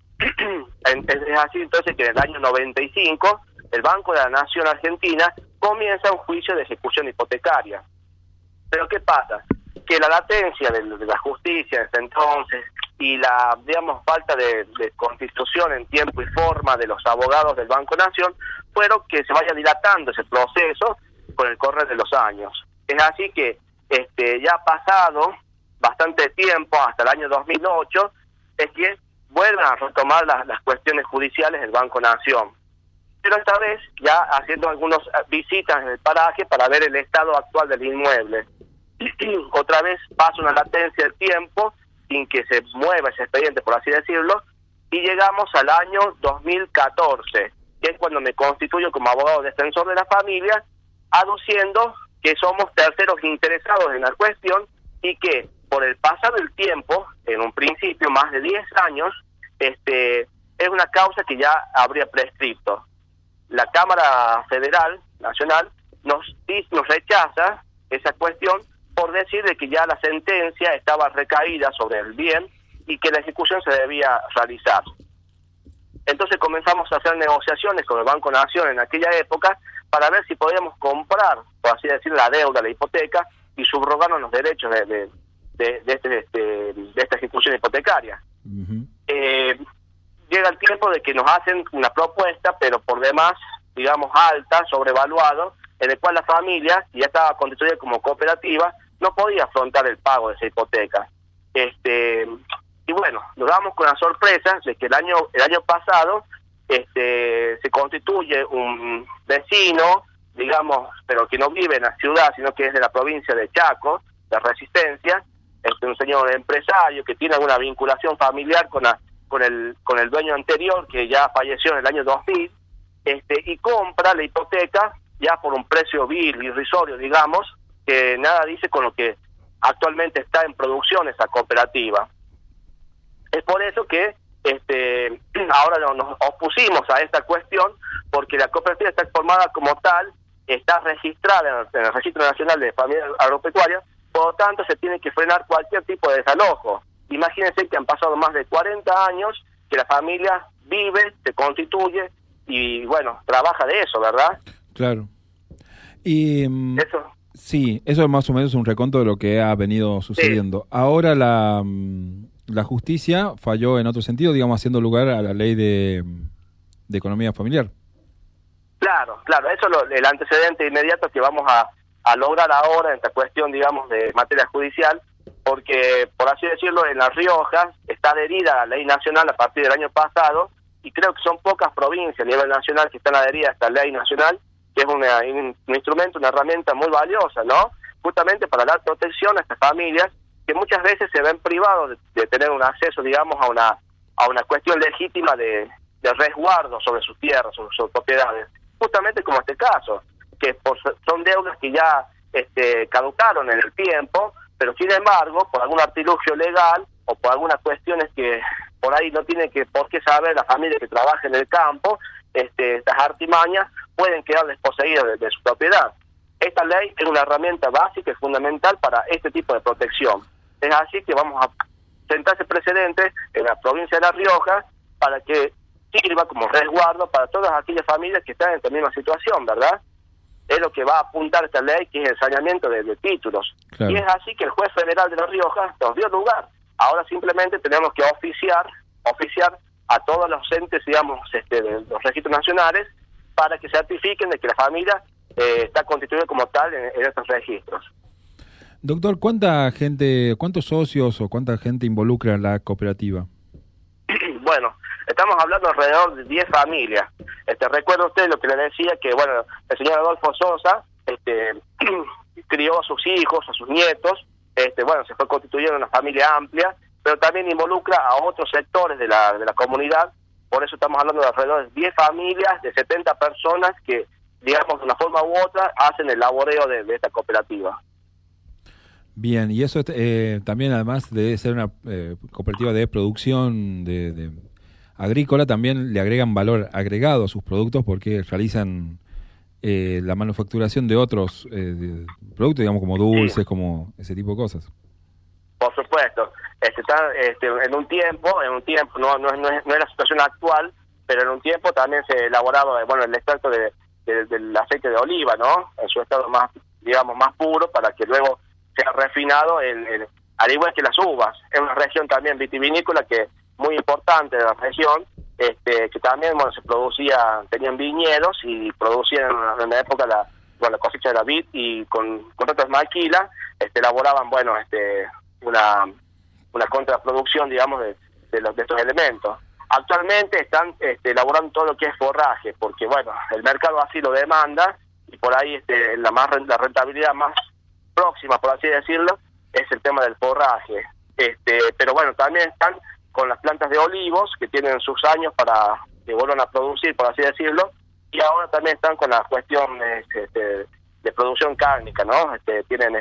Es así entonces que en el año 95 el Banco de la Nación Argentina comienza un juicio de ejecución hipotecaria. Pero ¿qué pasa? Que la latencia de la justicia desde entonces y la, falta de constitución en tiempo y forma de los abogados del Banco Nación fueron que se vaya dilatando ese proceso con el correr de los años. Es así que ya ha pasado bastante tiempo, hasta el año 2008, es que vuelven a retomar las cuestiones judiciales del Banco Nación. Pero esta vez ya haciendo algunas visitas en el paraje para ver el estado actual del inmueble. Otra vez pasa una latencia del tiempo sin que se mueva ese expediente, por así decirlo, y llegamos al año 2014, que es cuando me constituyo como abogado defensor de la familia, aduciendo que somos terceros interesados en la cuestión y que por el pasar del tiempo, en un principio más de 10 años, es una causa que ya habría prescripto. La Cámara Federal Nacional nos rechaza esa cuestión por decir de que ya la sentencia estaba recaída sobre el bien y que la ejecución se debía realizar. Entonces comenzamos a hacer negociaciones con el Banco Nación en aquella época para ver si podíamos comprar, por así decirlo, la deuda, la hipoteca, y subrogarnos los derechos de esta institución hipotecaria. Llega el tiempo de que nos hacen una propuesta, pero por demás, digamos, alta, sobrevaluado, en el cual la familia, que ya estaba constituida como cooperativa, no podía afrontar el pago de esa hipoteca. Y bueno, nos damos con la sorpresa de que el año pasado se constituye un vecino, digamos, pero que no vive en la ciudad, sino que es de la provincia de Chaco, de Resistencia, un señor empresario que tiene alguna vinculación familiar con el dueño anterior, que ya falleció en el año 2000, y compra la hipoteca ya por un precio vil, irrisorio, digamos, que nada dice con lo que actualmente está en producción esa cooperativa. Es por eso que ahora nos opusimos a esta cuestión, porque la cooperativa está formada como tal, está registrada en el Registro Nacional de Familias Agropecuarias, por lo tanto se tiene que frenar cualquier tipo de desalojo. Imagínense que han pasado más de 40 años que la familia vive, se constituye y, bueno, trabaja de eso, ¿verdad? Claro. Y eso. Sí, eso es más o menos un reconto de lo que ha venido sucediendo. Sí. Ahora la justicia falló en otro sentido, digamos, haciendo lugar a la ley de economía familiar. Claro, eso es el antecedente inmediato que vamos a lograr ahora en esta cuestión, digamos, de materia judicial, porque, por así decirlo, en La Rioja está adherida a la ley nacional a partir del año pasado, y creo que son pocas provincias a nivel nacional que están adheridas a esta ley nacional, que es un instrumento, una herramienta muy valiosa, ¿no? Justamente para dar protección a estas familias que muchas veces se ven privados de tener un acceso, digamos, a una cuestión legítima de resguardo sobre sus tierras, sobre sus propiedades. Justamente como este caso, que son deudas que ya caducaron en el tiempo, pero sin embargo, por algún artilugio legal o por algunas cuestiones que por ahí no tiene por qué saber la familia que trabaja en el campo, estas artimañas pueden quedar desposeídas de su propiedad. Esta ley es una herramienta básica y fundamental para este tipo de protección. Es así que vamos a sentar ese precedente en la provincia de La Rioja para que sirva como resguardo para todas aquellas familias que están en esta misma situación, ¿verdad? Es lo que va a apuntar esta ley, que es el saneamiento de títulos. Claro. Y es así que el juez federal de La Rioja nos dio lugar. Ahora simplemente tenemos que oficiar a todos los entes, digamos, de los registros nacionales, para que certifiquen de que la familia está constituida como tal en estos registros. Doctor, ¿cuántos socios o cuánta gente involucra la cooperativa? Bueno, estamos hablando alrededor de 10 familias. Recuerda usted lo que le decía, que bueno, el señor Adolfo Sosa crió a sus hijos, a sus nietos, se fue constituyendo una familia amplia, pero también involucra a otros sectores de la comunidad. Por eso estamos hablando de alrededor de 10 familias, de 70 personas que, digamos, de una forma u otra, hacen el laboreo de esta cooperativa. Bien, y eso también, además de ser una cooperativa de producción de agrícola, también le agregan valor agregado a sus productos porque realizan la manufacturación de otros productos, digamos, como dulces, como ese tipo de cosas. Por supuesto. Está en un tiempo, no es la situación actual, pero en un tiempo también se elaboraba, el extracto del aceite de oliva, ¿no? En su estado más, digamos, más puro, para que luego sea refinado, al igual que las uvas. Es una región también vitivinícola que muy importante de la región, que también tenían viñedos y producían en la época la cosecha de la vid, y con otras maquilas elaboraban una contraproducción, digamos, de estos elementos. Actualmente están elaborando todo lo que es forraje, porque el mercado así lo demanda, y por ahí la rentabilidad más próxima, por así decirlo, es el tema del forraje. Pero también están con las plantas de olivos, que tienen sus años para que vuelvan a producir, por así decirlo, y ahora también están con la cuestión de producción cárnica, ¿no? Tienen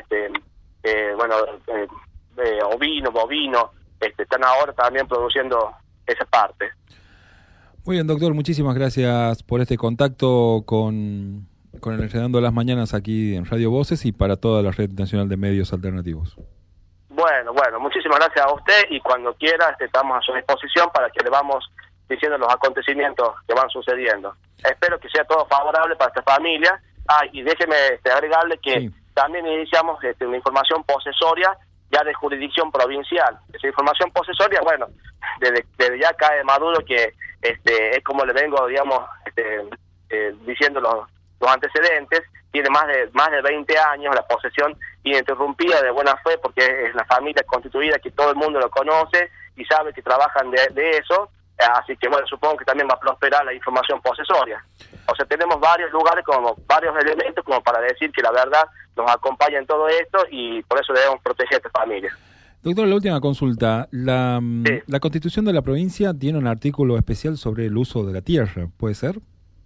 ovino, bovino, están ahora también produciendo esa parte. Muy bien, doctor, muchísimas gracias por este contacto con el Enredando las Mañanas aquí en Radio Voces y para toda la Red Nacional de Medios Alternativos. Bueno, muchísimas gracias a usted, y cuando quiera estamos a su disposición para que le vamos diciendo los acontecimientos que van sucediendo. Espero que sea todo favorable para esta familia. Y déjeme agregarle que también iniciamos una información posesoria ya de jurisdicción provincial. Esa información posesoria, bueno, desde ya cae Maduro, que es como le vengo, digamos, diciendo los antecedentes. Tiene más de 20 años la posesión ininterrumpida de buena fe, porque es una familia constituida que todo el mundo lo conoce y sabe que trabajan de eso. Así que, bueno, supongo que también va a prosperar la información posesoria. O sea, tenemos varios lugares, como varios elementos como para decir que la verdad nos acompaña en todo esto, y por eso debemos proteger a esta familia. Doctor, la última consulta. La Constitución de la provincia tiene un artículo especial sobre el uso de la tierra, ¿puede ser?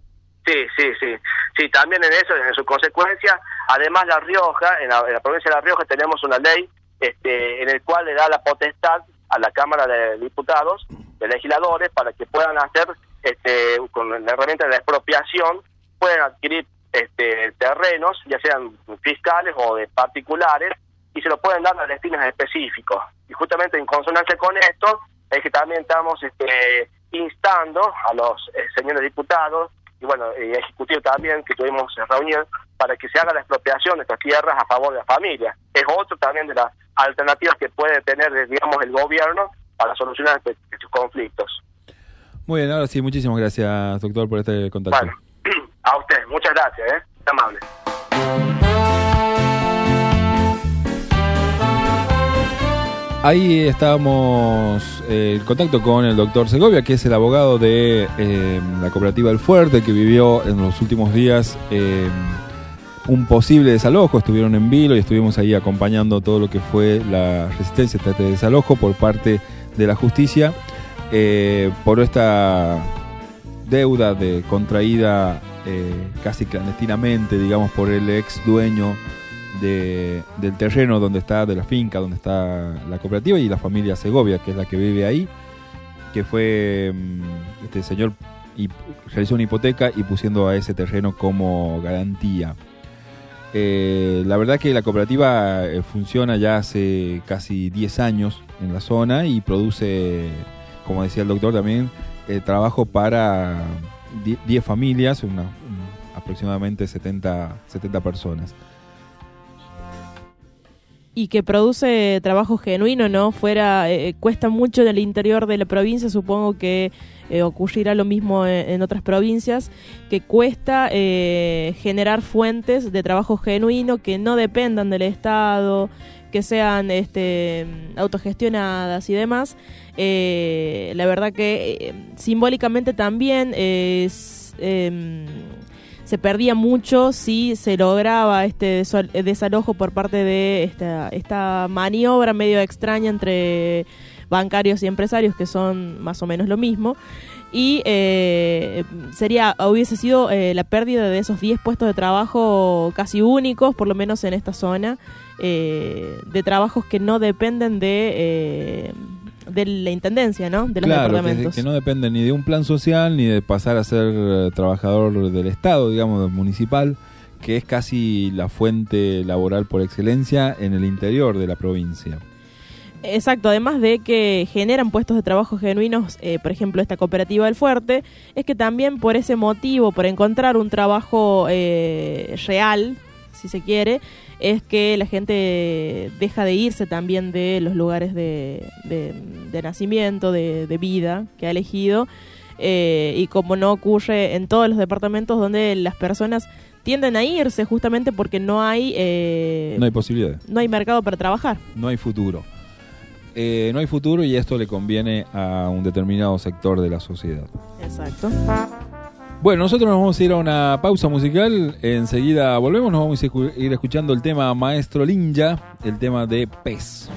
Sí, también en eso, en su consecuencia. Además, La Rioja, en la provincia de La Rioja tenemos una ley en el cual le da la potestad a la Cámara de Diputados, de legisladores, para que puedan hacer, con la herramienta de la expropiación, pueden adquirir terrenos, ya sean fiscales o de particulares, y se lo pueden dar a destinos específicos. Y justamente en consonancia con esto, es que también estamos instando a los señores diputados, y bueno, ejecutivo también, que tuvimos reunión, para que se haga la expropiación de estas tierras a favor de la familia. Es otro también de las alternativas que puede tener, digamos, el gobierno para solucionar estos conflictos. Muy bien, ahora sí, muchísimas gracias, doctor, por este contacto. Bueno, a usted, muchas gracias, muy amable. Ahí estábamos en contacto con el doctor Segovia, que es el abogado de la cooperativa El Fuerte, que vivió en los últimos días un posible desalojo. Estuvieron en vilo y estuvimos ahí acompañando todo lo que fue la resistencia a este desalojo por parte de la justicia, por esta deuda contraída casi clandestinamente, digamos, por el ex dueño del terreno donde está, de la finca donde está la cooperativa, y la familia Segovia, que es la que vive ahí, que fue este señor realizó una hipoteca y pusiendo a ese terreno como garantía. La verdad que la cooperativa funciona ya hace casi 10 años en la zona y produce, como decía el doctor también, trabajo para 10 familias, aproximadamente 70 personas. Y que produce trabajo genuino, ¿no? Cuesta mucho en el interior de la provincia, supongo que ocurrirá lo mismo en otras provincias, que cuesta generar fuentes de trabajo genuino que no dependan del Estado, que sean autogestionadas y demás. La verdad que simbólicamente también se perdía mucho si se lograba este desalojo por parte de esta maniobra medio extraña entre bancarios y empresarios, que son más o menos lo mismo, y hubiese sido la pérdida de esos 10 puestos de trabajo casi únicos, por lo menos en esta zona, de trabajos que no dependen de la intendencia, ¿no? De los departamentos. Que no depende ni de un plan social ni de pasar a ser trabajador del Estado, digamos, municipal, que es casi la fuente laboral por excelencia en el interior de la provincia. Exacto, además de que generan puestos de trabajo genuinos, por ejemplo, esta cooperativa del Fuerte, es que también por ese motivo, por encontrar un trabajo real, si se quiere, es que la gente deja de irse también de los lugares de nacimiento, de vida que ha elegido, y como no ocurre en todos los departamentos donde las personas tienden a irse justamente porque no hay posibilidades, no hay mercado para trabajar, no hay futuro, y esto le conviene a un determinado sector de la sociedad. Exacto. Bueno, nosotros nos vamos a ir a una pausa musical. Enseguida volvemos, nos vamos a ir escuchando el tema Maestro Ninja, el tema de Pez.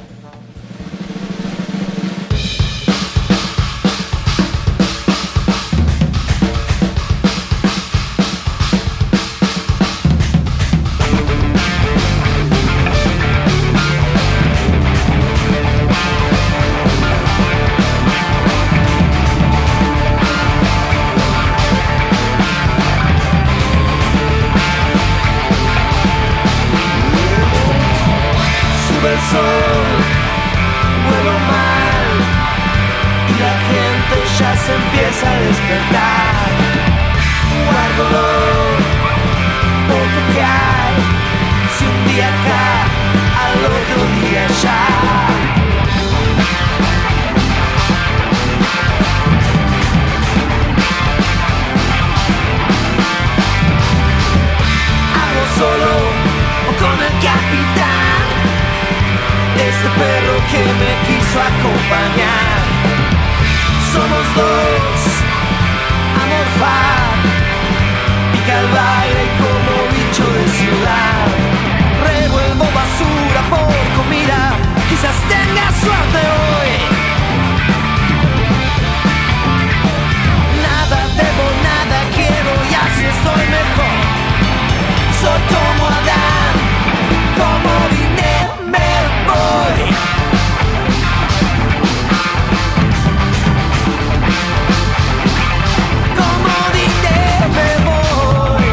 Vuelo mal y la gente ya se se empieza a despertar. Guardo lo poco que hay, si un día acá, al otro día allá. Hago solo o con el capitán, este perro que me quiso acompañar. Somos dos, a morfar, pica el baile como bicho de ciudad. Revuelvo basura por comida, quizás tenga suerte hoy. Nada debo, nada quiero y así estoy mejor. Soy como Adán, como vine me voy. Como vine me voy.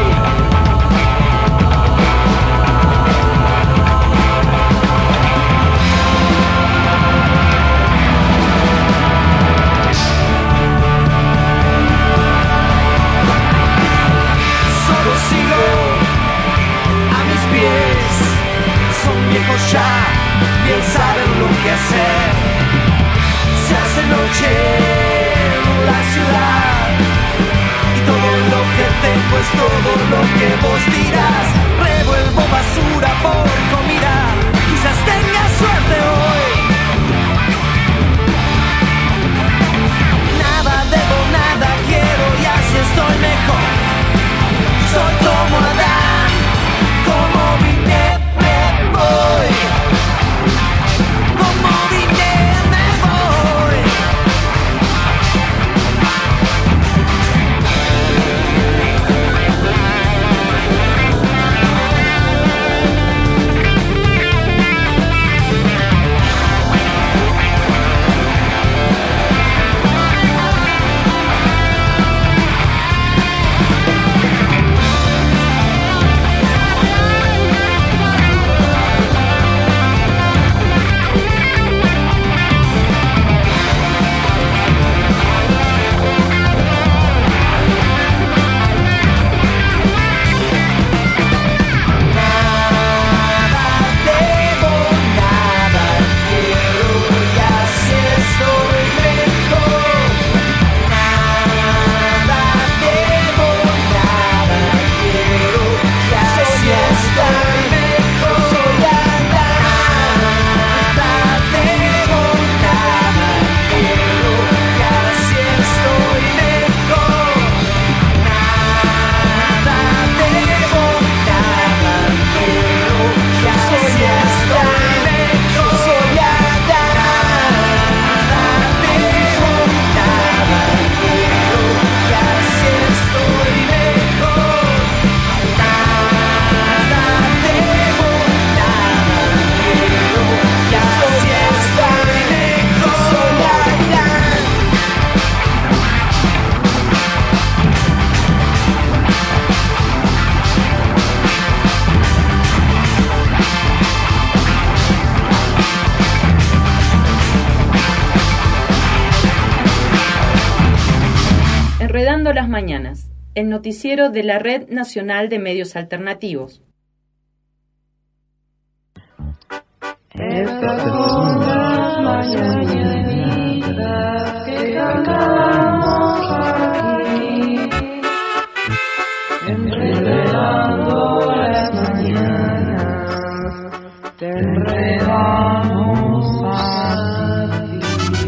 Solo sigo a mis pies, son viejos ya, bien saben lo que hacer. Se hace noche en la ciudad y todo lo que tengo es todo lo que vos dirás. Revuelvo basura por comida, quizás tenga suerte hoy. Nada debo, nada quiero y así estoy mejor. Soy como Adán, como vine me voy. Como vine me voy. Enredando las mañanas, el noticiero de la Red Nacional de Medios Alternativos. Estas son las mañanitas que cantamos aquí, enredando las mañanas, te enredamos a ti.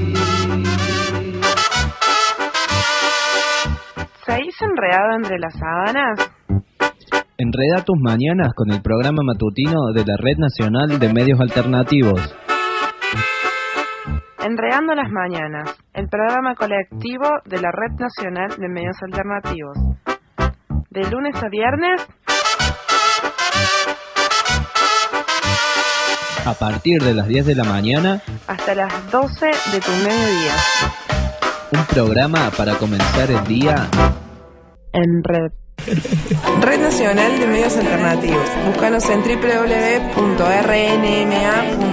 ¿Seguís enredado entre las sábanas? Enreda tus mañanas con el programa matutino de la Red Nacional de Medios Alternativos. Enredando las mañanas, el programa colectivo de la Red Nacional de Medios Alternativos. De lunes a viernes, a partir de las 10 de la mañana, hasta las 12 de tu mediodía. Un programa para comenzar el día en red. Red Nacional de Medios Alternativos. Búscanos en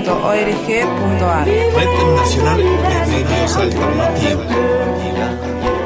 www.rnma.org.ar. Red Nacional de Medios Alternativos.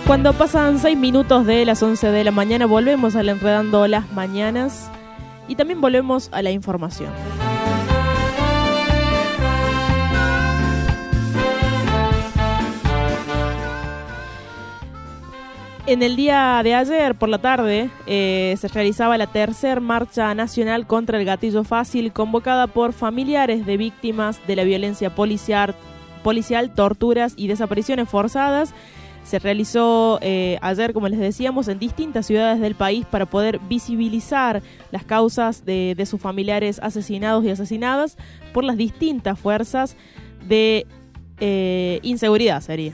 Cuando pasan 6 minutos de las 11 de la mañana, volvemos al Enredando las Mañanas y también volvemos a la información. En el día de ayer, por la tarde, se realizaba la tercera marcha nacional contra el gatillo fácil, convocada por familiares de víctimas de la violencia policial, torturas y desapariciones forzadas. Se realizó ayer, como les decíamos, en distintas ciudades del país para poder visibilizar las causas de sus familiares asesinados y asesinadas por las distintas fuerzas de inseguridad, sería.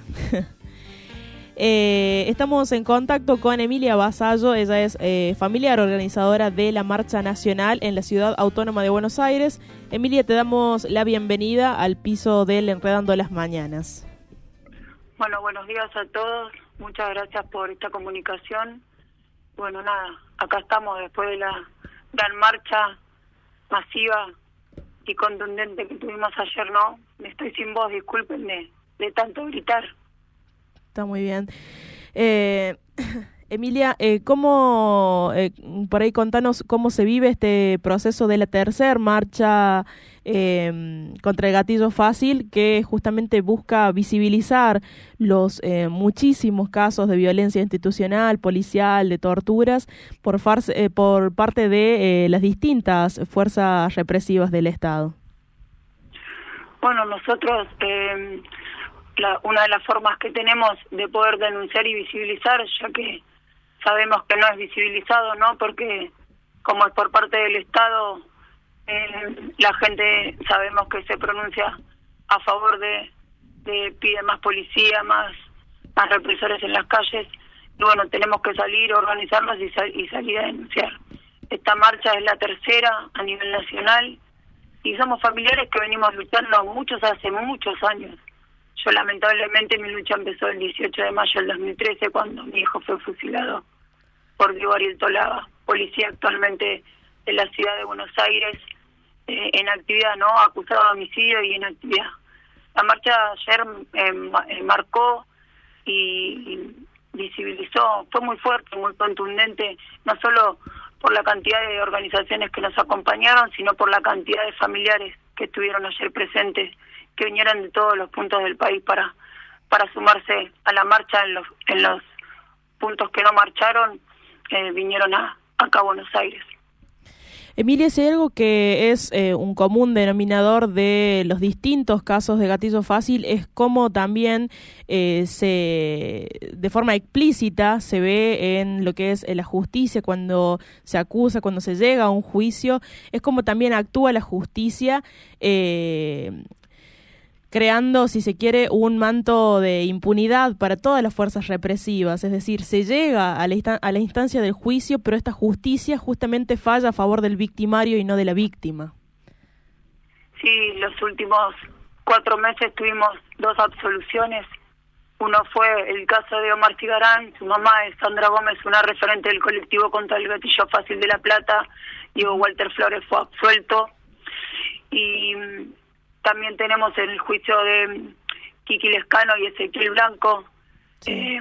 Estamos en contacto con Emilia Vasallo. Ella es familiar organizadora de la Marcha Nacional en la Ciudad Autónoma de Buenos Aires. Emilia, te damos la bienvenida al piso del Enredando las Mañanas. Bueno, buenos días a todos. Muchas gracias por esta comunicación. Bueno, nada, acá estamos después de la gran marcha masiva y contundente que tuvimos ayer, ¿no? Estoy sin voz, discúlpenme de tanto gritar. Está muy bien. Emilia, ¿cómo, por ahí contanos cómo se vive este proceso de la tercera marcha contra el gatillo fácil, que justamente busca visibilizar los muchísimos casos de violencia institucional, policial, de torturas por parte de las distintas fuerzas represivas del Estado? Bueno, nosotros una de las formas que tenemos de poder denunciar y visibilizar, ya que sabemos que no es visibilizado, ¿no? Porque como es por parte del Estado, la gente sabemos que se pronuncia a favor de pide más policía, más represores en las calles, y bueno, tenemos que salir, organizarnos y salir a denunciar. Esta marcha es la tercera a nivel nacional y somos familiares que venimos luchando hace muchos años. Yo lamentablemente mi lucha empezó el 18 de mayo del 2013 cuando mi hijo fue fusilado por Diego Ariel Tolaba, policía actualmente de la ciudad de Buenos Aires, en actividad, ¿no? Acusado de homicidio y en actividad. La marcha ayer marcó y visibilizó, fue muy fuerte, muy contundente, no solo por la cantidad de organizaciones que nos acompañaron, sino por la cantidad de familiares que estuvieron ayer presentes, que vinieron de todos los puntos del país para sumarse a la marcha. En los puntos que no marcharon, vinieron acá a Buenos Aires. Emilia, si hay algo que es un común denominador de los distintos casos de gatillo fácil, es cómo también de forma explícita se ve en lo que es la justicia cuando se acusa, cuando se llega a un juicio, es como también actúa la justicia, creando, si se quiere, un manto de impunidad para todas las fuerzas represivas. Es decir, se llega a la instancia del juicio, pero esta justicia justamente falla a favor del victimario y no de la víctima. Sí, los últimos 4 meses tuvimos 2 absoluciones. Uno fue el caso de Omar Cigarán, su mamá es Sandra Gómez, una referente del colectivo contra el gatillo fácil de La Plata. Diego Walter Flores fue absuelto. Y también tenemos el juicio de Kiki Lescano y Ezequiel Blanco, que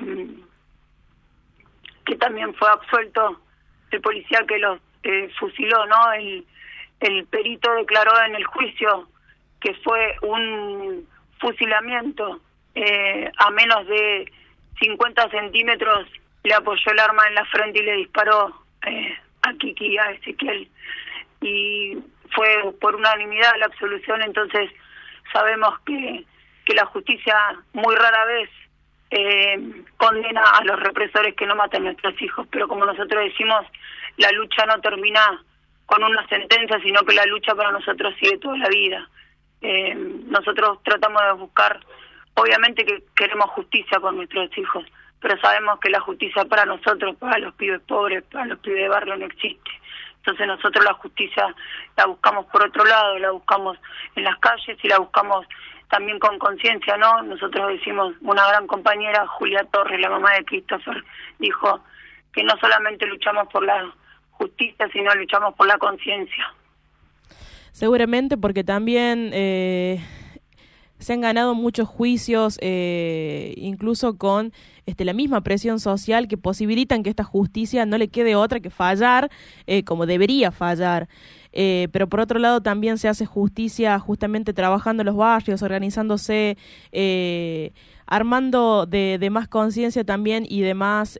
también fue absuelto. El policía que los fusiló, ¿no? El perito declaró en el juicio que fue un fusilamiento. A menos de 50 centímetros le apoyó el arma en la frente y le disparó a Kiki y a Ezequiel. Y fue por unanimidad la absolución. Entonces sabemos que la justicia muy rara vez condena a los represores que no matan a nuestros hijos, pero como nosotros decimos, la lucha no termina con una sentencia, sino que la lucha para nosotros sigue toda la vida. Nosotros tratamos de buscar, obviamente que queremos justicia por nuestros hijos, pero sabemos que la justicia para nosotros, para los pibes pobres, para los pibes de barrio no existe. Entonces nosotros la justicia la buscamos por otro lado, la buscamos en las calles y la buscamos también con conciencia, ¿no? Nosotros decimos, una gran compañera, Julia Torres, la mamá de Christopher, dijo que no solamente luchamos por la justicia, sino luchamos por la conciencia. Seguramente porque también se han ganado muchos juicios, incluso con la misma presión social, que posibilitan que esta justicia no le quede otra que fallar, como debería fallar. Pero por otro lado también se hace justicia justamente trabajando en los barrios, organizándose, armando de más conciencia también y de más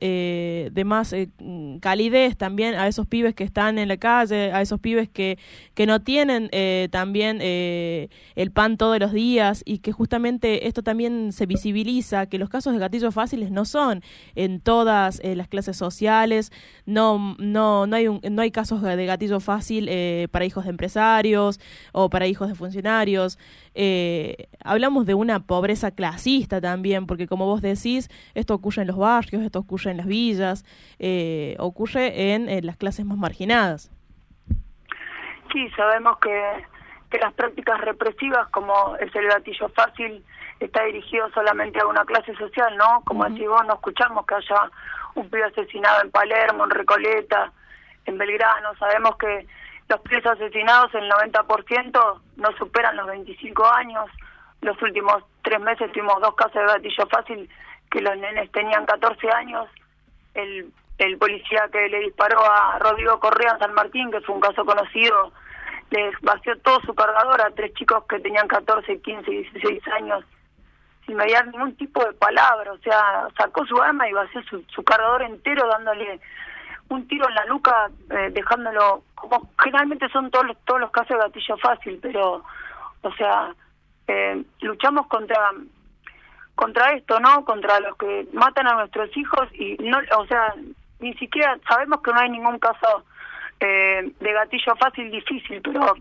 calidez también a esos pibes que están en la calle, a esos pibes que no tienen también el pan todos los días, y que justamente esto también se visibiliza, que los casos de gatillos fáciles no son en todas las clases sociales, no hay casos de gatillo fácil para hijos de empresarios o para hijos de funcionarios. Hablamos de una pobreza clasista también, porque como vos decís, esto ocurre en los barrios, esto ocurre en las villas, ocurre en las clases más marginadas. Sí, sabemos que las prácticas represivas, como es el gatillo fácil, está dirigido solamente a una clase social, ¿no? Como decís vos, no escuchamos que haya un pibe asesinado en Palermo, en Recoleta, en Belgrano. Sabemos que los pibes asesinados, el 90% no superan los 25 años. Los últimos 3 meses tuvimos 2 casos de gatillo fácil que los nenes tenían 14 años. El policía que le disparó a Rodrigo Correa en San Martín, que fue un caso conocido, le vació todo su cargador a 3 chicos que tenían 14, 15 y 16 años, sin mediar ningún tipo de palabra. O sea, sacó su arma y vació su cargador entero, dándole un tiro en la nuca, dejándolo, como generalmente son todos los casos de gatillo fácil, pero, o sea, luchamos contra esto, ¿no? Contra los que matan a nuestros hijos, y no, o sea, ni siquiera sabemos que no hay ningún caso de gatillo fácil difícil, pero,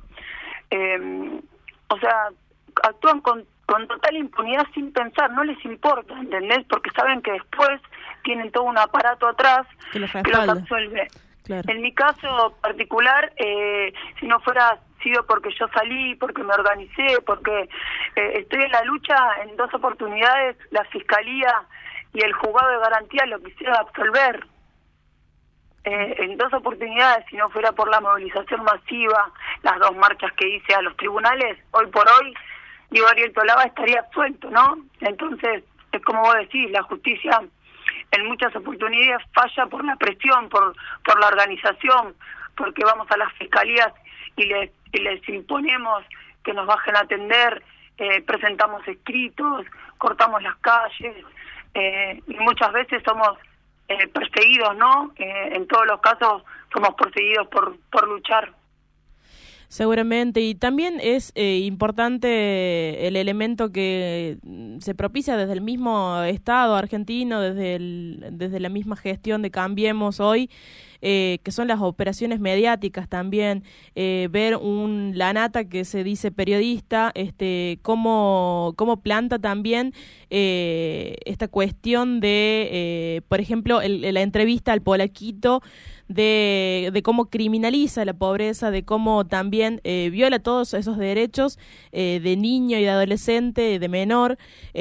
o sea, actúan con total impunidad sin pensar, no les importa, ¿entendés? Porque saben que después tienen todo un aparato atrás que los absuelve. Claro. En mi caso particular, si no fuera sido porque yo salí, porque me organicé, porque estoy en la lucha, en 2 oportunidades la Fiscalía y el Juzgado de Garantía lo quisiera absolver. En 2 oportunidades, si no fuera por la movilización masiva, las 2 marchas que hice a los tribunales, hoy por hoy, Diego Ariel Tolava estaría absuelto, ¿no? Entonces, es como vos decís, la justicia en muchas oportunidades falla por la presión, por la organización, porque vamos a las fiscalías y les imponemos que nos bajen a atender, presentamos escritos, cortamos las calles, y muchas veces somos perseguidos, ¿no? En todos los casos somos perseguidos por luchar. Seguramente, y también es importante el elemento que se propicia desde el mismo Estado argentino, desde la misma gestión de Cambiemos hoy, que son las operaciones mediáticas también, ver un Lanata que se dice periodista, cómo planta también esta cuestión de, por ejemplo, la entrevista al Polaquito, de cómo criminaliza la pobreza, de cómo también viola todos esos derechos de niño y de adolescente, de menor,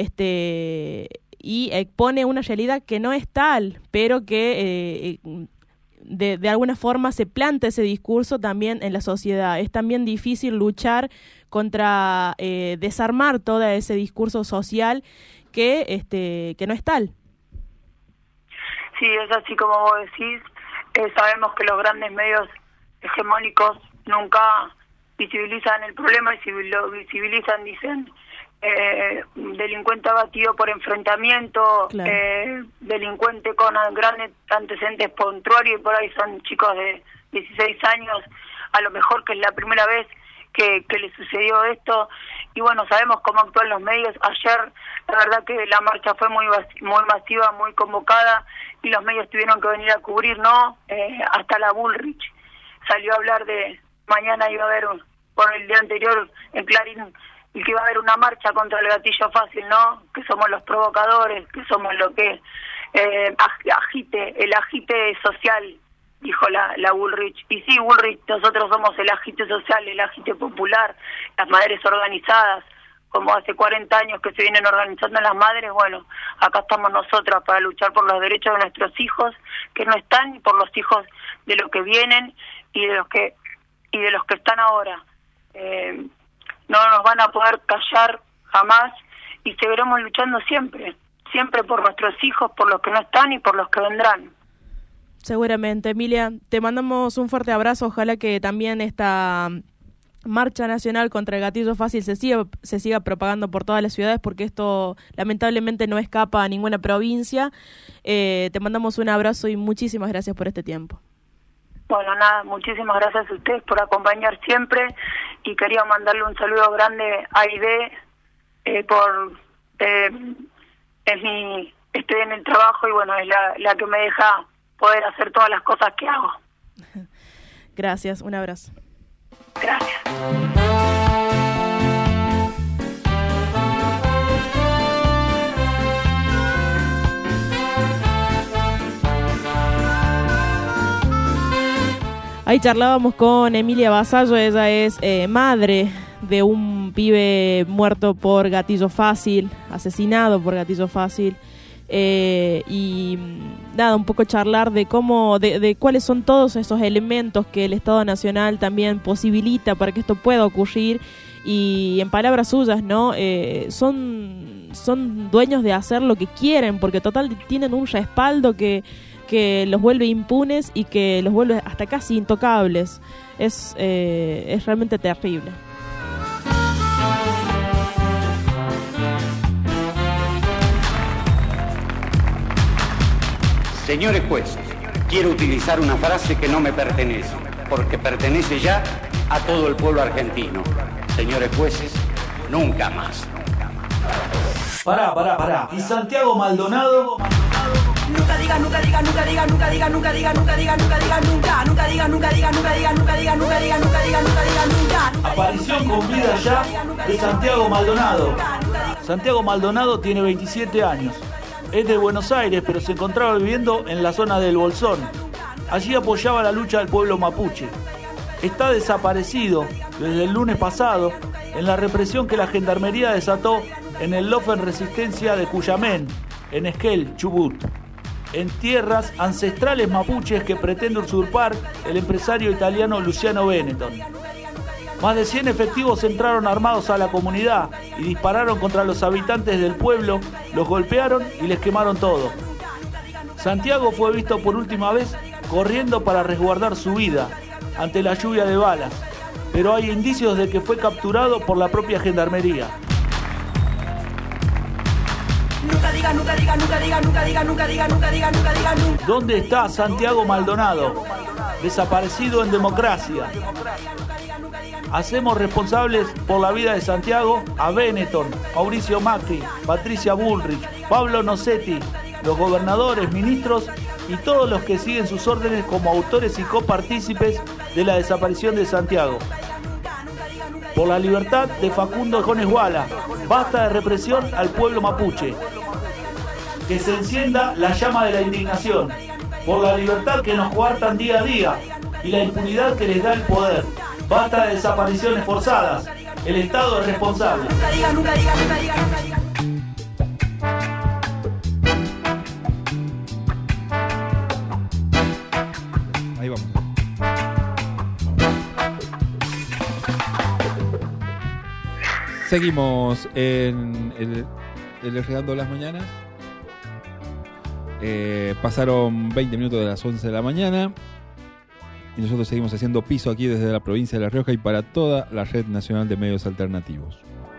y expone una realidad que no es tal, pero que de alguna forma se planta ese discurso también en la sociedad. Es también difícil luchar contra desarmar todo ese discurso social que no es tal. Sí, es así como vos decís. Sabemos que los grandes medios hegemónicos nunca visibilizan el problema, y si lo visibilizan dicen delincuente abatido por enfrentamiento, claro. Delincuente con grandes antecedentes puntuarios, y por ahí son chicos de 16 años, a lo mejor que es la primera vez que le sucedió esto. Y bueno, sabemos cómo actúan los medios. Ayer, la verdad que la marcha fue muy masiva, muy convocada, y los medios tuvieron que venir a cubrir, ¿no? Hasta la Bullrich salió a hablar de mañana iba a haber, por el día anterior en Clarín, y que iba a haber una marcha contra el gatillo fácil, ¿no? Que somos los provocadores, que somos lo que el agite social, dijo la Bullrich. Y sí, Bullrich, nosotros somos el agite social, el agite popular, las madres organizadas, como hace 40 años que se vienen organizando las madres. Bueno, acá estamos nosotras para luchar por los derechos de nuestros hijos que no están, y por los hijos de los que vienen y de los que están ahora. No nos van a poder callar jamás y seguiremos luchando siempre por nuestros hijos, por los que no están y por los que vendrán. Seguramente. Emilia, te mandamos un fuerte abrazo. Ojalá que también esta marcha nacional contra el gatillo fácil se siga propagando por todas las ciudades, porque esto lamentablemente no escapa a ninguna provincia. Te mandamos un abrazo y muchísimas gracias por este tiempo. Bueno, nada, muchísimas gracias a ustedes por acompañar siempre, y quería mandarle un saludo grande a Aide estoy en el trabajo y bueno, es la que me deja poder hacer todas las cosas que hago. Gracias, un abrazo. Gracias. Ahí charlábamos con Emilia Vasallo. Ella es madre de un pibe muerto por gatillo fácil, asesinado por gatillo fácil, y nada, un poco charlar de cómo, de cuáles son todos esos elementos que el Estado Nacional también posibilita para que esto pueda ocurrir, y en palabras suyas, ¿no? Son dueños de hacer lo que quieren, porque total tienen un respaldo que los vuelve impunes y que los vuelve hasta casi intocables. Es realmente terrible. Señores jueces, quiero utilizar una frase que no me pertenece, porque pertenece ya a todo el pueblo argentino. Señores jueces, nunca más. Pará. ¿Y Santiago Maldonado? Nunca diga, nunca diga, nunca diga, nunca diga, nunca diga, nunca diga, nunca diga, nunca, nunca diga, nunca diga, nunca diga, nunca diga, nunca diga, nunca diga, nunca diga, nunca. Aparición con vida ya de Santiago Maldonado. Santiago Maldonado tiene 27 años. Es de Buenos Aires, pero se encontraba viviendo en la zona del Bolsón. Allí apoyaba la lucha del pueblo mapuche. Está desaparecido desde el lunes pasado en la represión que la Gendarmería desató en el Lofen Resistencia de Cuyamén, en Esquel, Chubut, en tierras ancestrales mapuches que pretende usurpar el empresario italiano Luciano Benetton. Más de 100 efectivos entraron armados a la comunidad y dispararon contra los habitantes del pueblo, los golpearon y les quemaron todo. Santiago fue visto por última vez corriendo para resguardar su vida ante la lluvia de balas, pero hay indicios de que fue capturado por la propia Gendarmería. Nunca diga, nunca diga, nunca diga, nunca diga, nunca diga, nunca diga, nunca diga, nunca. ¿Dónde está Santiago Maldonado? Desaparecido en democracia. Hacemos responsables por la vida de Santiago a Benetton, Mauricio Macri, Patricia Bullrich, Pablo Nocetti, los gobernadores, ministros y todos los que siguen sus órdenes como autores y copartícipes de la desaparición de Santiago. Por la libertad de Facundo Jones Guala, basta de represión al pueblo mapuche. Que se encienda la llama de la indignación, por la libertad que nos coartan día a día y la impunidad que les da el poder. Basta de desapariciones forzadas. El Estado es responsable. Nunca diga, nunca diga, nunca diga, nunca diga. Ahí vamos. Seguimos en el Regando las Mañanas. Pasaron 20 minutos de las 11 de la mañana y nosotros seguimos haciendo piso aquí desde la provincia de La Rioja y para toda la Red Nacional de Medios Alternativos.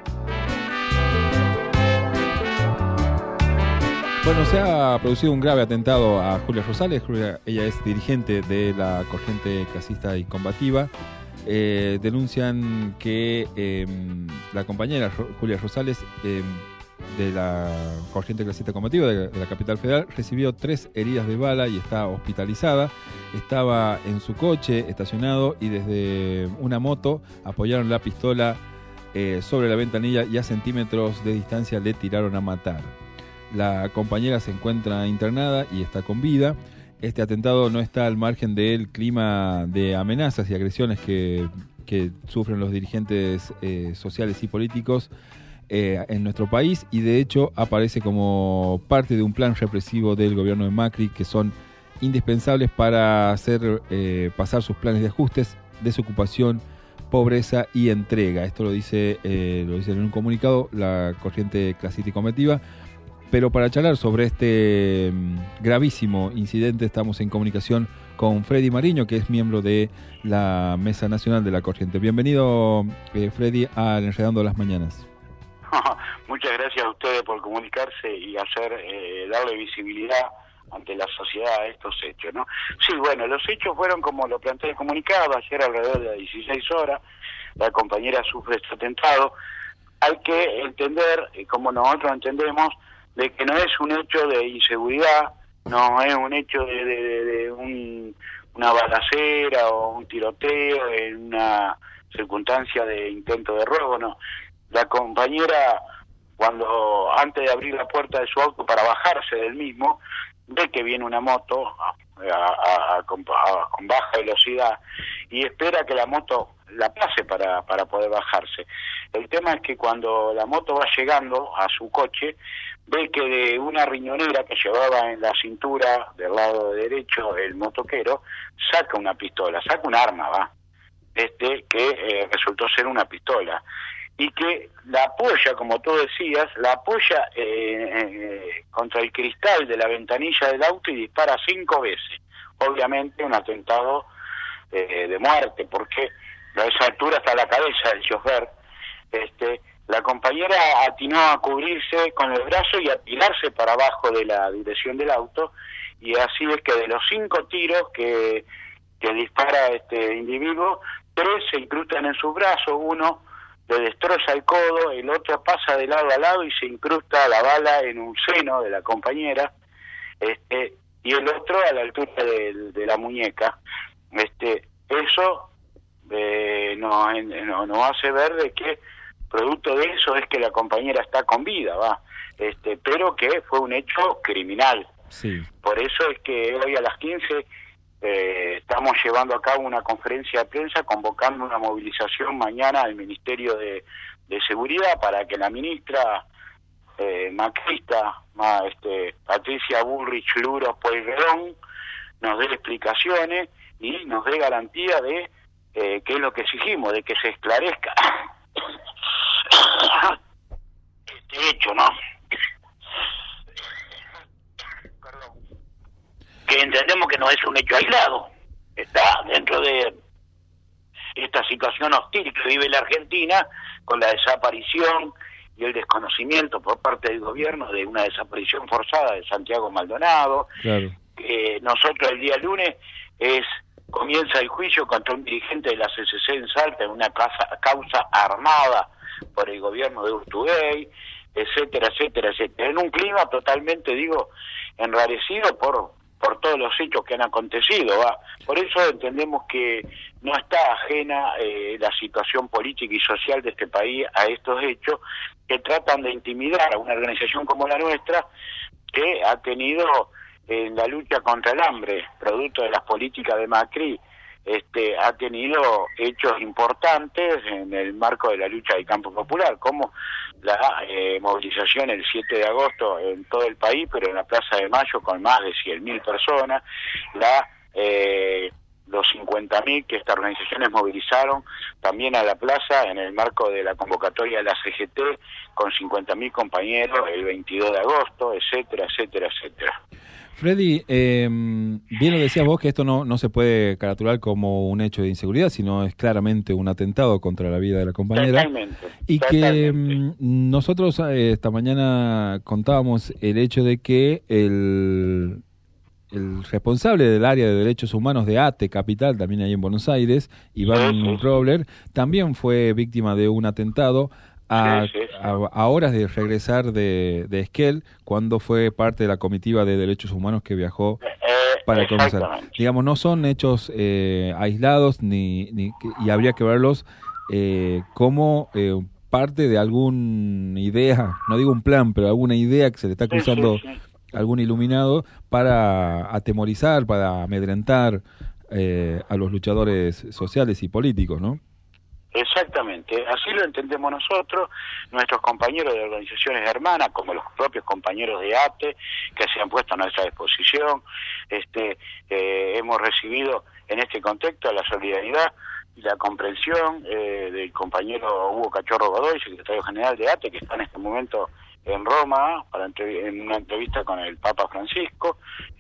Bueno, se ha producido un grave atentado a Julia Rosales. Ella es dirigente de la corriente clasista y combativa. Denuncian que la compañera Julia Rosales de la corriente clasista combativa de la capital federal recibió 3 heridas de bala y está hospitalizada. Estaba en su coche estacionado y desde una moto apoyaron la pistola sobre la ventanilla y a centímetros de distancia le tiraron a matar. La compañera se encuentra internada y está con vida. Este atentado no está al margen del clima de amenazas y agresiones que sufren los dirigentes sociales y políticos en nuestro país, y de hecho aparece como parte de un plan represivo del gobierno de Macri, que son indispensables para hacer pasar sus planes de ajustes, desocupación, pobreza y entrega. Esto lo dice en un comunicado la corriente clasístico-combativa. Pero para charlar sobre este gravísimo incidente estamos en comunicación con Freddy Mariño, que es miembro de la Mesa Nacional de la Corriente. Bienvenido, Freddy, a Enredando las Mañanas. Muchas gracias a ustedes por comunicarse y darle visibilidad ante la sociedad a estos hechos, ¿no? Sí, bueno, los hechos fueron como lo planteé el comunicado, ayer alrededor de las 16 horas, la compañera sufre este atentado. Hay que entender, como nosotros entendemos, de que no es un hecho de inseguridad, no es un hecho de una balacera o un tiroteo en una circunstancia de intento de robo, no. La compañera, cuando antes de abrir la puerta de su auto para bajarse del mismo, ve que viene una moto con baja velocidad y espera que la moto la pase para poder bajarse. El tema es que cuando la moto va llegando a su coche, ve que de una riñonera que llevaba en la cintura del lado derecho el motoquero, saca una pistola, saca un arma, que resultó ser una pistola, y que la apoya, como tú decías, la apoya contra el cristal de la ventanilla del auto y dispara 5 veces. Obviamente un atentado de muerte, porque a esa altura está la cabeza del chofer. La compañera atinó a cubrirse con el brazo y a tirarse para abajo de la dirección del auto, y así es que de los 5 tiros que dispara este individuo, 3 se incrustan en sus brazos, uno le destroza el codo, el otro pasa de lado a lado y se incrusta la bala en un seno de la compañera, y el otro a la altura de la muñeca. Eso nos hace ver de que producto de eso es que la compañera está con vida, pero que fue un hecho criminal. Sí. Por eso es que hoy a las 15 estamos llevando a cabo una conferencia de prensa convocando una movilización mañana al Ministerio de Seguridad para que la ministra macrista, Patricia Bullrich Luro Pueyrredón, nos dé explicaciones y nos dé garantía de qué es lo que exigimos, de que se esclarezca este hecho, ¿no? Que entendemos que no es un hecho aislado, está dentro de esta situación hostil que vive la Argentina con la desaparición y el desconocimiento por parte del gobierno de una desaparición forzada de Santiago Maldonado. Claro. Nosotros el día lunes comienza el juicio contra un dirigente de la CCC en Salta en una causa armada por el gobierno de Urtubey, etcétera, etcétera, etcétera, en un clima totalmente, enrarecido por todos los hechos que han acontecido. Por eso entendemos que no está ajena la situación política y social de este país a estos hechos que tratan de intimidar a una organización como la nuestra, que ha tenido en la lucha contra el hambre, producto de las políticas de Macri, ha tenido hechos importantes en el marco de la lucha del campo popular, como la movilización el 7 de agosto en todo el país, pero en la Plaza de Mayo con más de 100.000 personas, los 50.000 que estas organizaciones movilizaron también a la plaza en el marco de la convocatoria de la CGT con 50.000 compañeros el 22 de agosto, etcétera, etcétera, etcétera. Freddy, bien lo decías vos que esto no se puede caratular como un hecho de inseguridad, sino es claramente un atentado contra la vida de la compañera. Totalmente. Y que nosotros esta mañana contábamos el hecho de que el responsable del área de derechos humanos de ATE Capital, también ahí en Buenos Aires, Iván Robler, también fue víctima de un atentado a horas de regresar de Esquel, cuando fue parte de la comitiva de derechos humanos que viajó para conocer. Digamos, no son hechos aislados y habría que verlos como parte de alguna idea, no digo un plan, pero alguna idea que se le está cruzando a algún iluminado para atemorizar, para amedrentar a los luchadores sociales y políticos, ¿no? Exactamente, así lo entendemos nosotros, nuestros compañeros de organizaciones hermanas, como los propios compañeros de ATE, que se han puesto a nuestra disposición. Hemos recibido en este contexto la solidaridad la comprensión del compañero Hugo Cachorro Godoy, secretario general de ATE, que está en este momento en Roma en una entrevista con el Papa Francisco,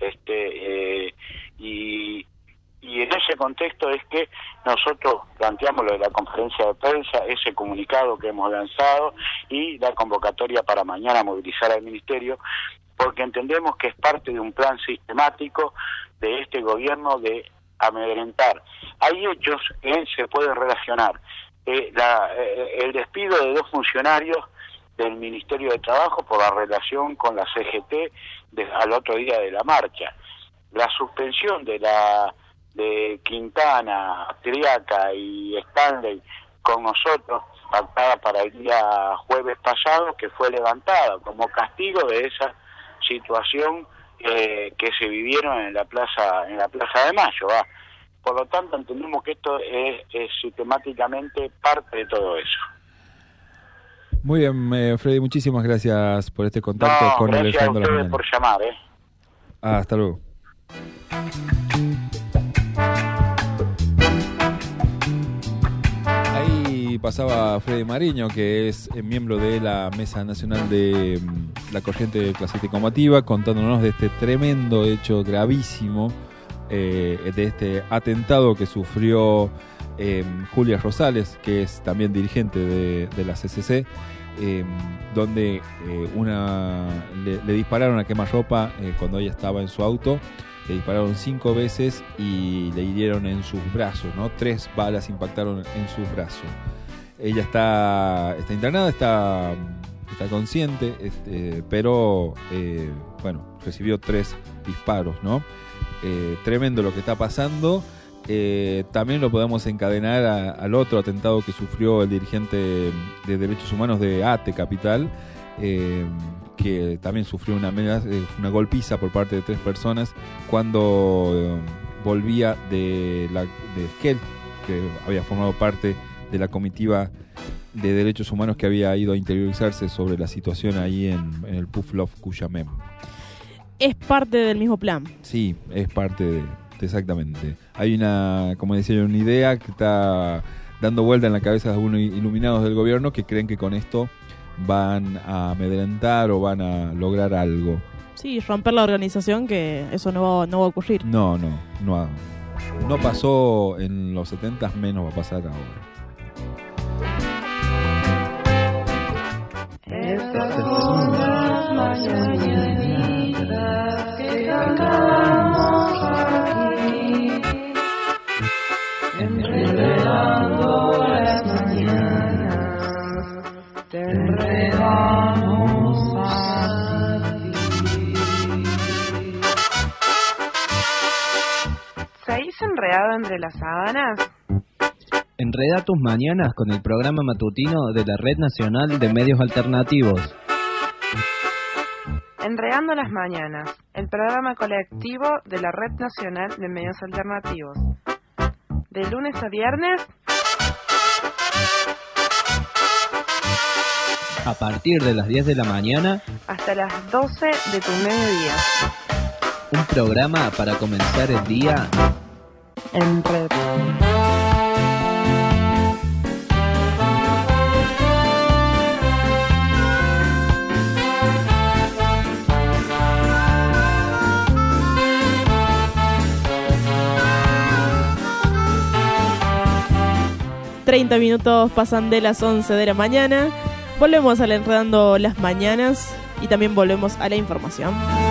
y en ese contexto es que nosotros planteamos lo de la conferencia de prensa, ese comunicado que hemos lanzado y la convocatoria para mañana movilizar al Ministerio, porque entendemos que es parte de un plan sistemático de este gobierno de amedrentar. Hay hechos que se pueden relacionar. El despido de 2 funcionarios del Ministerio de Trabajo por la relación con la CGT al otro día de la marcha. La suspensión de Quintana, Triaca y Stanley con nosotros, pactada para el día jueves pasado, que fue levantada como castigo de esa situación que se vivieron en la Plaza de Mayo. Por lo tanto, entendemos que esto es sistemáticamente parte de todo eso. Muy bien, Freddy, muchísimas gracias por este contacto con el Fondo de la Mañana. Gracias a ustedes por llamar. Hasta luego. Ahí pasaba Freddy Mariño, que es miembro de la Mesa Nacional de la Corriente Clasista y Combativa, contándonos de este tremendo hecho gravísimo, de este atentado que sufrió Julia Rosales, que es también dirigente de la CCC, donde le dispararon a quemarropa cuando ella estaba en su auto. Le dispararon 5 veces y le hirieron en sus brazos, ¿no? 3 balas impactaron en sus brazos. Ella está internada, está consciente, pero bueno, recibió 3 disparos, ¿no? Tremendo lo que está pasando. También lo podemos encadenar al otro atentado que sufrió el dirigente de Derechos Humanos de ATE Capital, que también sufrió una golpiza por parte de 3 personas cuando volvía de Esquel, que había formado parte de la comitiva de Derechos Humanos que había ido a interiorizarse sobre la situación ahí en el Puflov Cuyamén. Es parte del mismo plan. Sí, es parte exactamente. Hay como decía yo, una idea que está dando vuelta en la cabeza de algunos iluminados del gobierno que creen que con esto van a amedrentar o van a lograr algo. Sí, romper la organización, que eso no va a ocurrir. No pasó en los 70, menos va a pasar ahora. Estas son las mañanitas que cantamos aquí, enredando las mañanas, te enredamos a ti. ¿Seguís enredado entre las sábanas? Enreda tus mañanas con el programa matutino de la Red Nacional de Medios Alternativos. Enredando las mañanas, el programa colectivo de la Red Nacional de Medios Alternativos. De lunes a viernes, a partir de las 10 de la mañana hasta las 12 de tu mediodía. Un programa para comenzar el día en red. Minutos pasan de las 11 de la mañana. Volvemos al Enredando las Mañanas y también volvemos a la información.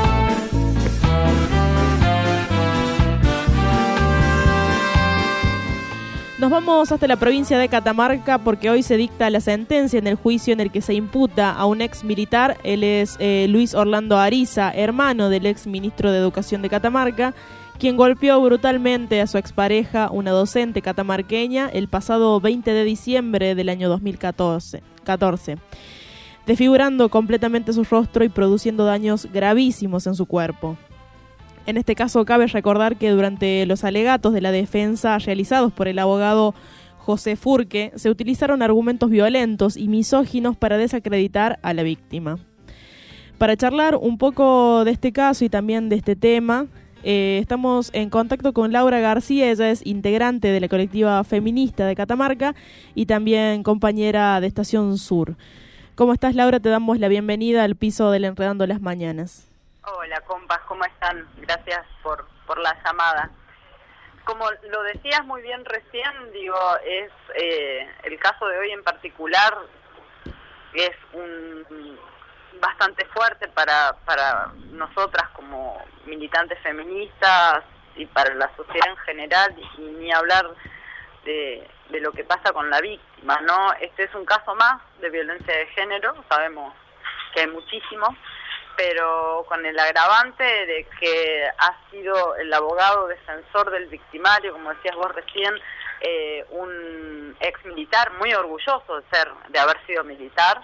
Nos vamos hasta la provincia de Catamarca porque hoy se dicta la sentencia en el juicio en el que se imputa a un ex militar. Él es Luis Orlando Ariza, hermano del ex ministro de Educación de Catamarca, quien golpeó brutalmente a su expareja, una docente catamarqueña, el pasado 20 de diciembre del año 2014, desfigurando completamente su rostro y produciendo daños gravísimos en su cuerpo. En este caso cabe recordar que durante los alegatos de la defensa realizados por el abogado José Furque, se utilizaron argumentos violentos y misóginos para desacreditar a la víctima. Para charlar un poco de este caso y también de este tema, Estamos en contacto con Laura García, ella es integrante de la colectiva feminista de Catamarca y también compañera de Estación Sur. ¿Cómo estás, Laura? Te damos la bienvenida al piso del Enredando las Mañanas. Hola, compas, ¿cómo están? Gracias por la llamada. Como lo decías muy bien recién, digo, es el caso de hoy en particular es bastante fuerte para nosotras como militantes feministas y para la sociedad en general, y ni hablar de lo que pasa con la víctima, ¿no? Este es un caso más de violencia de género, sabemos que hay muchísimos, pero con el agravante de que ha sido el abogado defensor del victimario, como decías vos recién, un ex militar muy orgulloso de haber sido militar,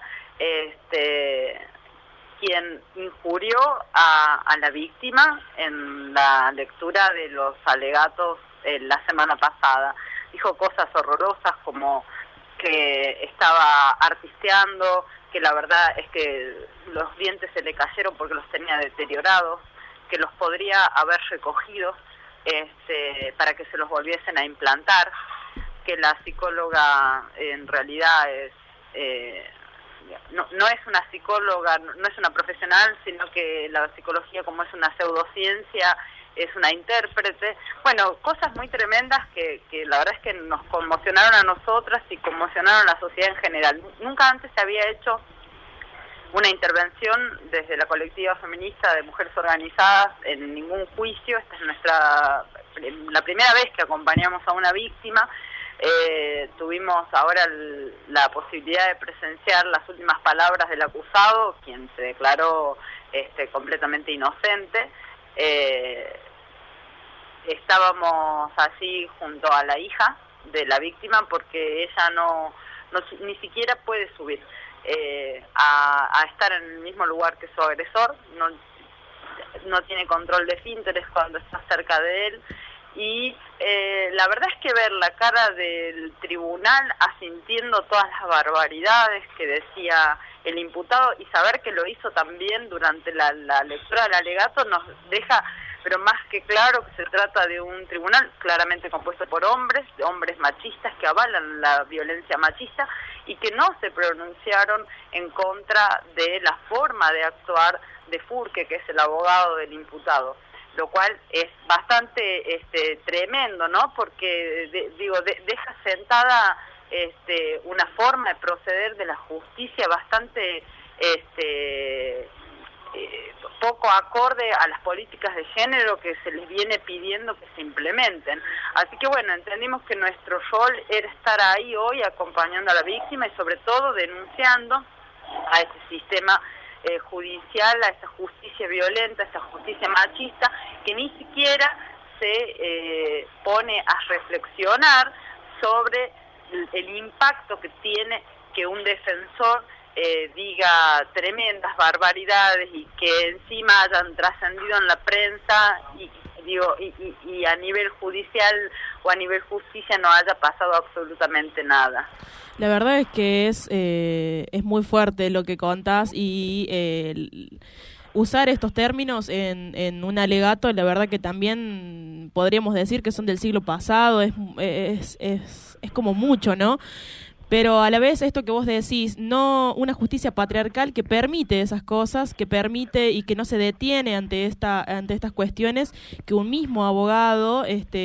quien injurió a la víctima en la lectura de los alegatos la semana pasada. Dijo cosas horrorosas como que estaba artisteando, que la verdad es que los dientes se le cayeron porque los tenía deteriorados, que los podría haber recogido para que se los volviesen a implantar, que la psicóloga en realidad no es una psicóloga, no es una profesional, sino que la psicología, como es una pseudociencia, es una intérprete. Bueno, cosas muy tremendas que la verdad es que nos conmocionaron a nosotras y conmocionaron a la sociedad en general. Nunca antes se había hecho una intervención desde la colectiva feminista de mujeres organizadas en ningún juicio. Esta es la primera vez que acompañamos a una víctima. Tuvimos ahora la posibilidad de presenciar las últimas palabras del acusado, quien se declaró completamente inocente. Estábamos allí junto a la hija de la víctima porque ella ni siquiera puede subir a estar en el mismo lugar que su agresor, no tiene control de esfínteres cuando está cerca de él. Y la verdad es que ver la cara del tribunal asintiendo todas las barbaridades que decía el imputado y saber que lo hizo también durante la lectura del alegato nos deja pero más que claro que se trata de un tribunal claramente compuesto por hombres machistas que avalan la violencia machista y que no se pronunciaron en contra de la forma de actuar de Furque, que es el abogado del imputado, lo cual es bastante tremendo, ¿no? Porque deja sentada una forma de proceder de la justicia bastante poco acorde a las políticas de género que se les viene pidiendo que se implementen. Así que bueno, entendimos que nuestro rol era estar ahí hoy acompañando a la víctima y sobre todo denunciando a este sistema judicial, a esta justicia violenta, a esta justicia machista, que ni siquiera se pone a reflexionar sobre el impacto que tiene que un defensor diga tremendas barbaridades y que encima hayan trascendido en la prensa y a nivel judicial o a nivel justicia no haya pasado absolutamente nada. La verdad es que es muy fuerte lo que contás y usar estos términos en un alegato, la verdad que también podríamos decir que son del siglo pasado, es como mucho, ¿no? Pero a la vez esto que vos decís, no una justicia patriarcal que permite esas cosas, que permite y que no se detiene ante estas cuestiones, que un mismo abogado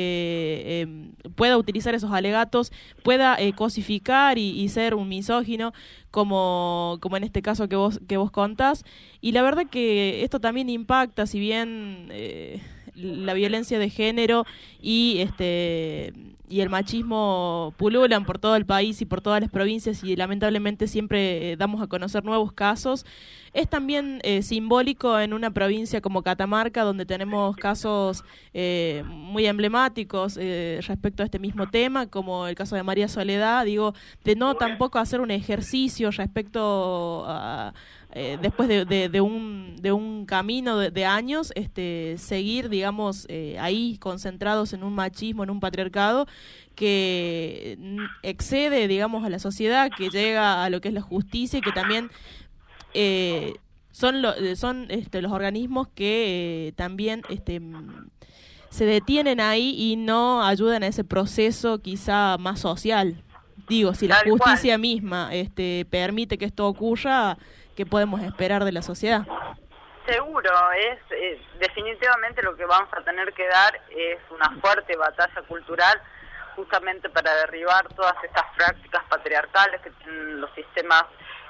pueda utilizar esos alegatos, pueda cosificar y ser un misógino, como en este caso que vos contás. Y la verdad que esto también impacta, si bien la violencia de género y el machismo pululan por todo el país y por todas las provincias y lamentablemente siempre damos a conocer nuevos casos. Es también simbólico en una provincia como Catamarca, donde tenemos casos muy emblemáticos respecto a este mismo tema, como el caso de María Soledad, de no tampoco hacer un ejercicio respecto a después de un camino de años, seguir, digamos, ahí concentrados en un machismo, en un patriarcado que excede, digamos, a la sociedad, que llega a lo que es la justicia y que también son los organismos que también se detienen ahí y no ayudan a ese proceso quizá más social. Digo, si la justicia misma permite que esto ocurra, ¿qué podemos esperar de la sociedad? Seguro, definitivamente lo que vamos a tener que dar es una fuerte batalla cultural justamente para derribar todas estas prácticas patriarcales que tienen los sistemas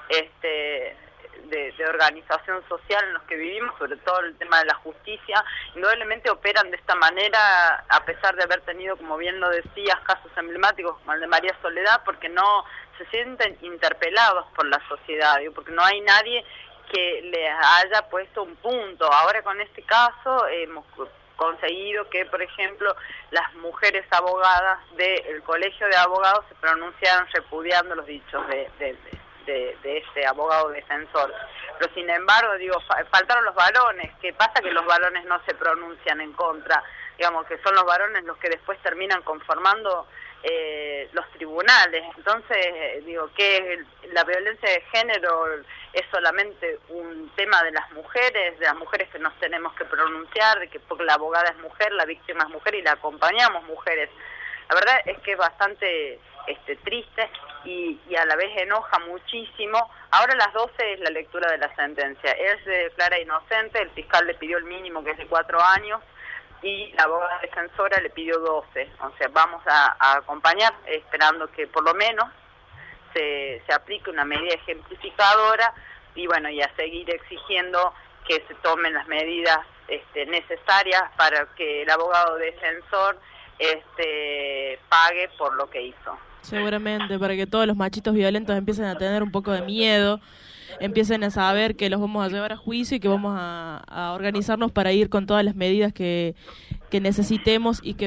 de organización social en los que vivimos, sobre todo el tema de la justicia. Indudablemente operan de esta manera a pesar de haber tenido, como bien lo decías, casos emblemáticos como el de María Soledad, porque no se sienten interpelados por la sociedad, porque no hay nadie que les haya puesto un punto. Ahora con este caso hemos conseguido que, por ejemplo, las mujeres abogadas del Colegio de Abogados se pronunciaran repudiando los dichos de este abogado defensor. Pero sin embargo, faltaron los varones. ¿Qué pasa? Que los varones no se pronuncian en contra, digamos que son los varones los que después terminan conformando los tribunales. Entonces, que la violencia de género es solamente un tema de las mujeres que nos tenemos que pronunciar, porque la abogada es mujer, la víctima es mujer y la acompañamos mujeres. La verdad es que es bastante triste y a la vez enoja muchísimo. Ahora a las 12 es la lectura de la sentencia. Él se declara inocente, el fiscal le pidió el mínimo, que es de 4 años, y la abogada defensora le pidió 12. O sea, vamos a acompañar, esperando que por lo menos se aplique una medida ejemplificadora y a seguir exigiendo que se tomen las medidas necesarias para que el abogado defensor pague por lo que hizo. Seguramente, para que todos los machitos violentos empiecen a tener un poco de miedo, empiecen a saber que los vamos a llevar a juicio y que vamos a organizarnos para ir con todas las medidas que necesitemos y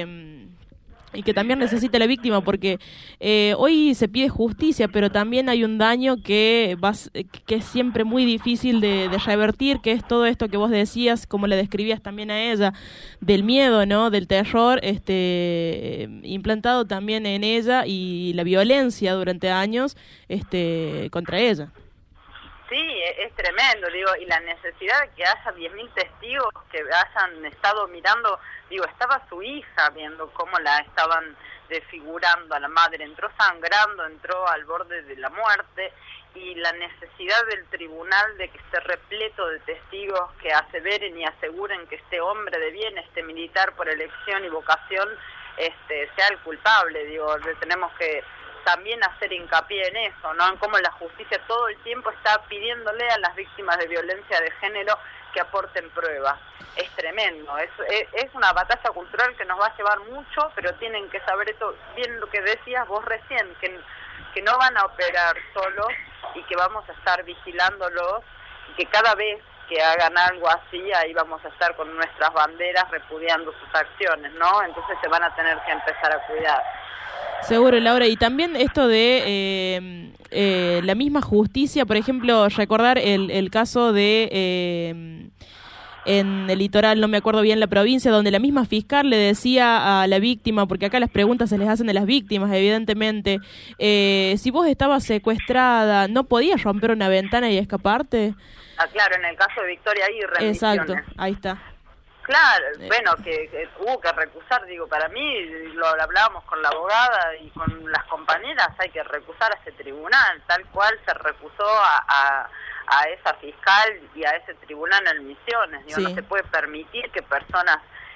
que también necesite la víctima, porque hoy se pide justicia, pero también hay un daño que es siempre muy difícil de revertir, que es todo esto que vos decías, como le describías también a ella, del miedo, ¿no? Del terror implantado también en ella y la violencia durante años contra ella. Sí, es tremendo, y la necesidad de que haya 10.000 testigos que hayan estado mirando, estaba su hija viendo cómo la estaban desfigurando a la madre, entró sangrando, entró al borde de la muerte, y la necesidad del tribunal de que esté repleto de testigos que aseveren y aseguren que este hombre de bien, este militar por elección y vocación, sea el culpable. Tenemos que también hacer hincapié en eso, ¿no? En cómo la justicia todo el tiempo está pidiéndole a las víctimas de violencia de género que aporten pruebas. Es tremendo, es una batalla cultural que nos va a llevar mucho, pero tienen que saber esto, bien lo que decías vos recién, que no van a operar solos y que vamos a estar vigilándolos, y que cada vez que hagan algo así, ahí vamos a estar con nuestras banderas repudiando sus acciones, ¿no? Entonces se van a tener que empezar a cuidar. Seguro, Laura, y también esto de la misma justicia, por ejemplo, recordar el caso de en el litoral, no me acuerdo bien la provincia, donde la misma fiscal le decía a la víctima, porque acá las preguntas se les hacen de las víctimas, evidentemente, si vos estabas secuestrada, ¿no podías romper una ventana y escaparte? Ah, claro, en el caso de Victoria Aguirre. Exacto, ahí está. Claro, bueno, que hubo que recusar, para mí, lo hablábamos con la abogada y con las compañeras, hay que recusar a ese tribunal, tal cual se recusó a esa fiscal y a ese tribunal en Misiones. Sí. No se puede permitir que personas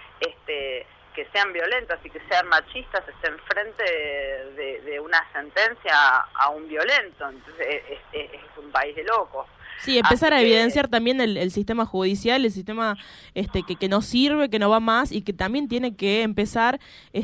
que sean violentas y que sean machistas estén frente de una sentencia a un violento. Entonces es un país de locos. Sí, empezar a evidenciar también el sistema judicial, el sistema que no sirve, que no va más, y que también tiene que empezar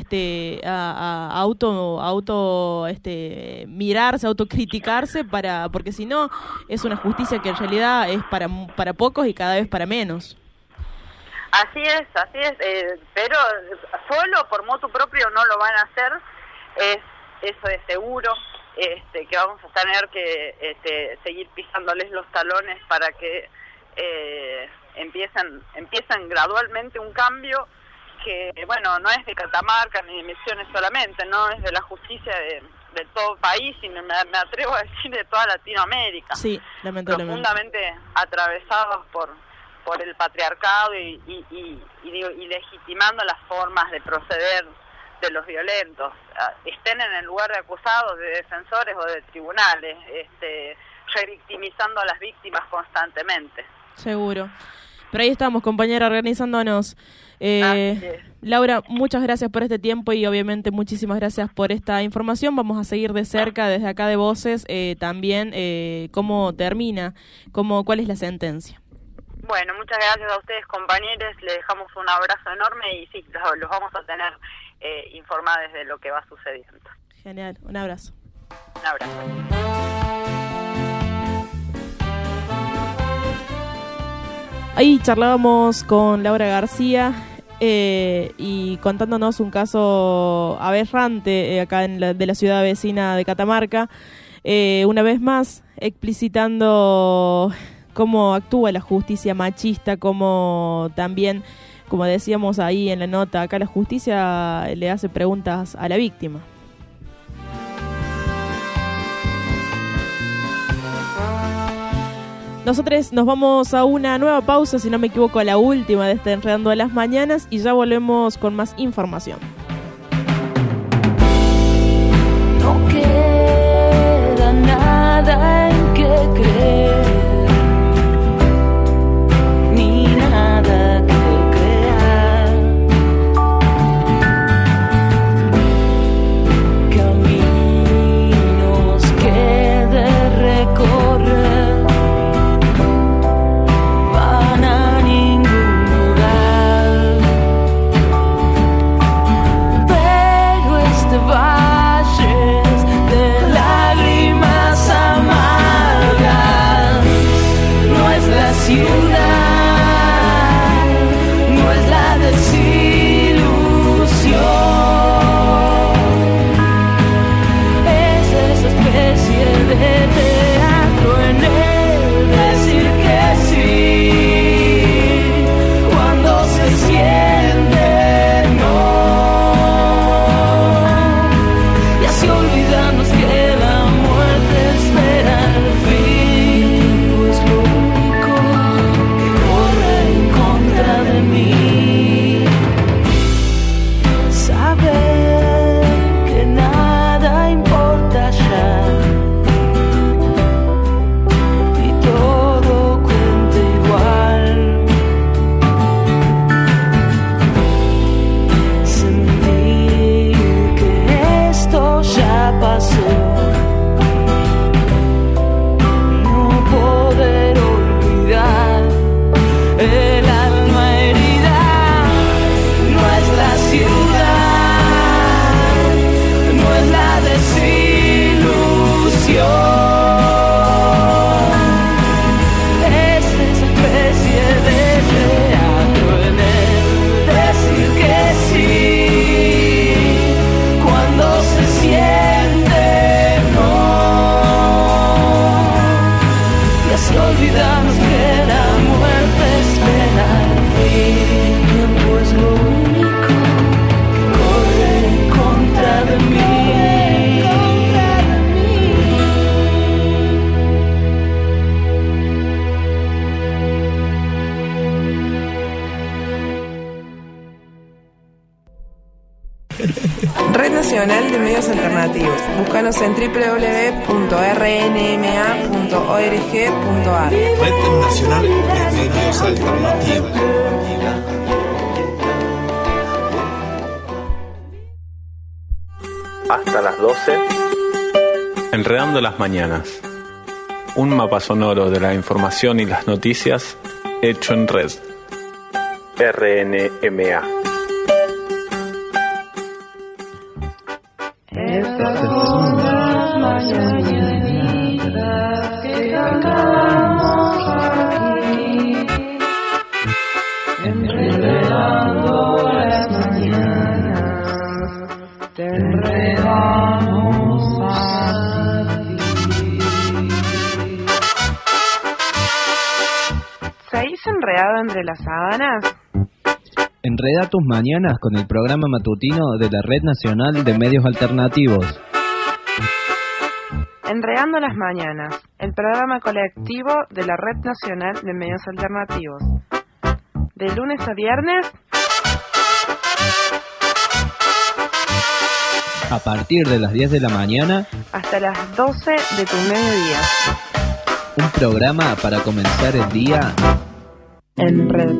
a auto mirarse, autocriticarse, porque si no es una justicia que en realidad es para pocos y cada vez para menos. Así es, pero solo por motu propio no lo van a hacer, eso es seguro. Que vamos a tener que seguir pisándoles los talones para que empiecen gradualmente un cambio que, bueno, no es de Catamarca ni de Misiones solamente, no es de la justicia de todo el país, y me atrevo a decir de toda Latinoamérica. Sí, lamentablemente. Profundamente atravesados por el patriarcado y legitimando las formas de proceder de los violentos, estén en el lugar de acusados, de defensores o de tribunales, revictimizando a las víctimas constantemente. Seguro. Pero ahí estamos, compañera, organizándonos. Laura, muchas gracias por este tiempo y obviamente muchísimas gracias por esta información. Vamos a seguir de cerca desde acá de Voces también cómo termina, cuál es la sentencia. Bueno, muchas gracias a ustedes, compañeros. Les dejamos un abrazo enorme y sí, los vamos a tener informados de lo que va sucediendo. Genial, un abrazo. Un abrazo. Ahí charlábamos con Laura García y contándonos un caso aberrante acá de la ciudad vecina de Catamarca, una vez más explicitando cómo actúa la justicia machista, cómo también, como decíamos ahí en la nota, acá la justicia le hace preguntas a la víctima. Nosotros nos vamos a una nueva pausa, si no me equivoco, a la última de este Enredando a las Mañanas, y ya volvemos con más información. No queda nada en que creer, ni nada que crear. Caminos que de recorrer Red Nacional de Medios Alternativos. Búscanos en www.rnma.org.ar. Red Nacional de Medios Alternativos. Hasta las 12, Enredando las Mañanas. Un mapa sonoro de la información y las noticias hecho en red. RNMA. Estas son las mañanitas que cantamos aquí, enredando las mañanas, te enredamos a ti. ¿Seguís enredado entre las sábanas? Enreda tus mañanas con el programa matutino de la Red Nacional de Medios Alternativos. Enredando las mañanas, el programa colectivo de la Red Nacional de Medios Alternativos. De lunes a viernes, a partir de las 10 de la mañana, hasta las 12 de tu mediodía. Un programa para comenzar el día en red.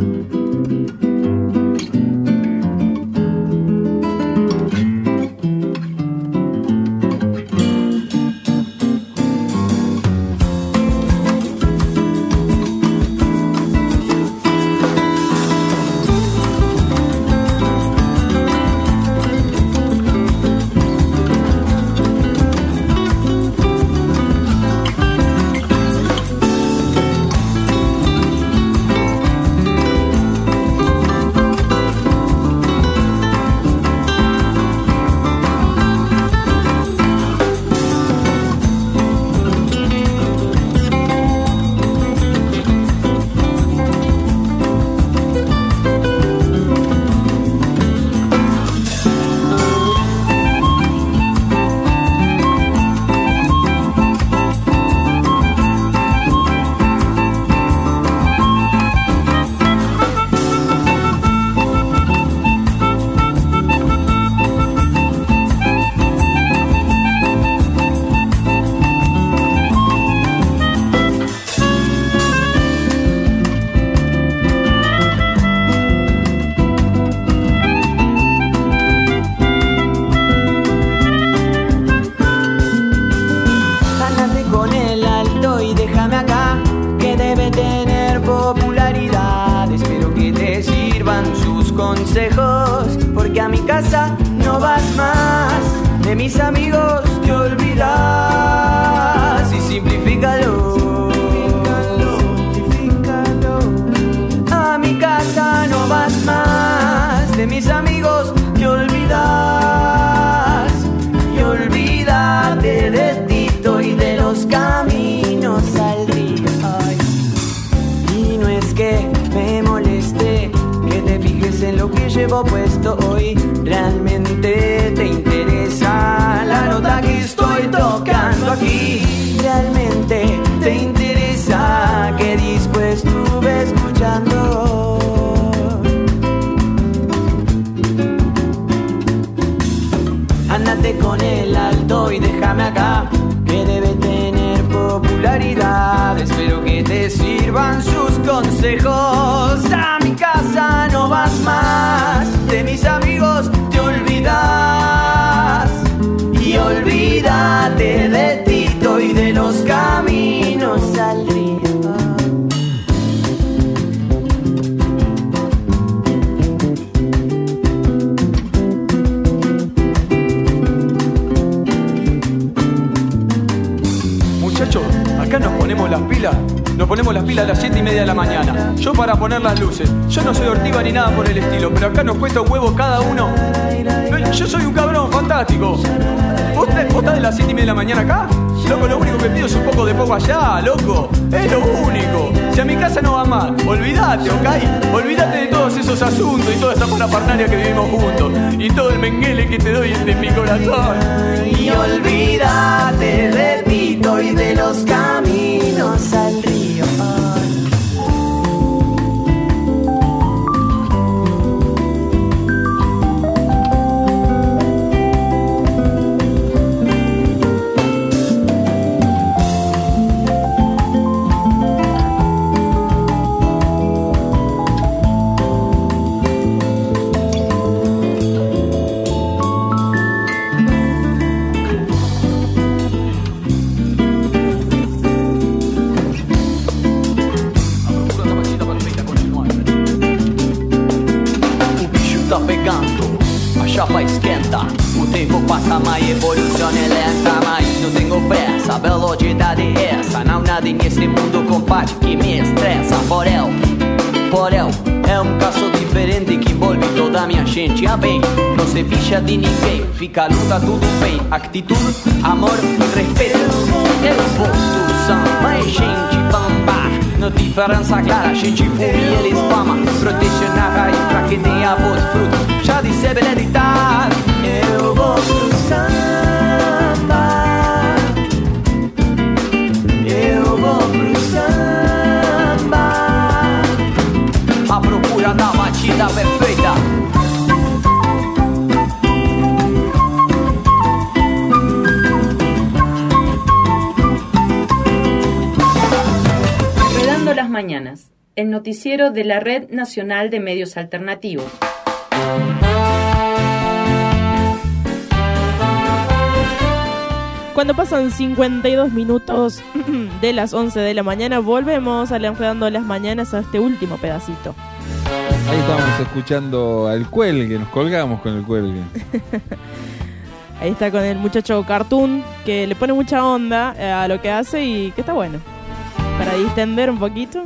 Porque a mi casa no vas más, de mis amigos te olvidas. Y simplifícalo, a mi casa no vas más, de mis amigos te olvidas. Y olvídate de Tito y de los caminos al río. Ay. Y no es que me moleste que te fijes en lo que llevo puesto hoy. ¿Realmente te interesa la nota que estoy tocando aquí? ¿Realmente te interesa qué disco estuve escuchando? Ándate con el alto y déjame acá, que debe tener popularidad. Espero que te sirvan sus consejos. A mi casa no vas más, de mis amigos te olvidas. Y olvídate de Tito y de los caminos al río. Muchachos, acá nos ponemos las pilas. Nos ponemos las pilas a las 7:30 de la mañana. Yo para poner las luces. Yo no soy Ortiva ni nada por el estilo, pero acá nos cuesta un huevo cada uno. Yo soy un cabrón fantástico. ¿Vos estás de las 7:30 de la mañana acá? Loco, lo único que pido es un poco de poco allá, loco. Es lo único. Si a mi casa no va mal, olvídate, ¿ok? Olvídate de todos esos asuntos y toda esa parafernalia que vivimos juntos. Y todo el menguele que te doy de mi corazón. Y olvídate de Tito y de los caminos al río. Chapa esquenta, o tempo passa, mas evolução é lenta. Mas não tenho pressa, velocidade é essa. Não nada nesse mundo, compadre, que me estressa. Porém, é caso diferente que envolve toda a minha gente. Ah bem, não se ficha de ninguém, fica a luta, tudo bem. Atitude, amor e respeito. Eu vou do samba, mais gente bamba. Notícia Speranza clara, scendi fumi e li sfama. Protegge una raiz che tem a voz fruto. Já disse veredità. Eu vou pro samba. Eu vou pro samba. A procura da batida perfeita. Enredando las mañanas, el noticiero de la Red Nacional de Medios Alternativos. Cuando pasan 52 minutos de las 11 de la mañana, volvemos a Enredando las mañanas a este último pedacito. Ahí estábamos escuchando al Cuelgue, nos colgamos con el Cuelgue. Ahí está con el muchacho Cartoon, que le pone mucha onda a lo que hace y que está bueno. Para distender un poquito.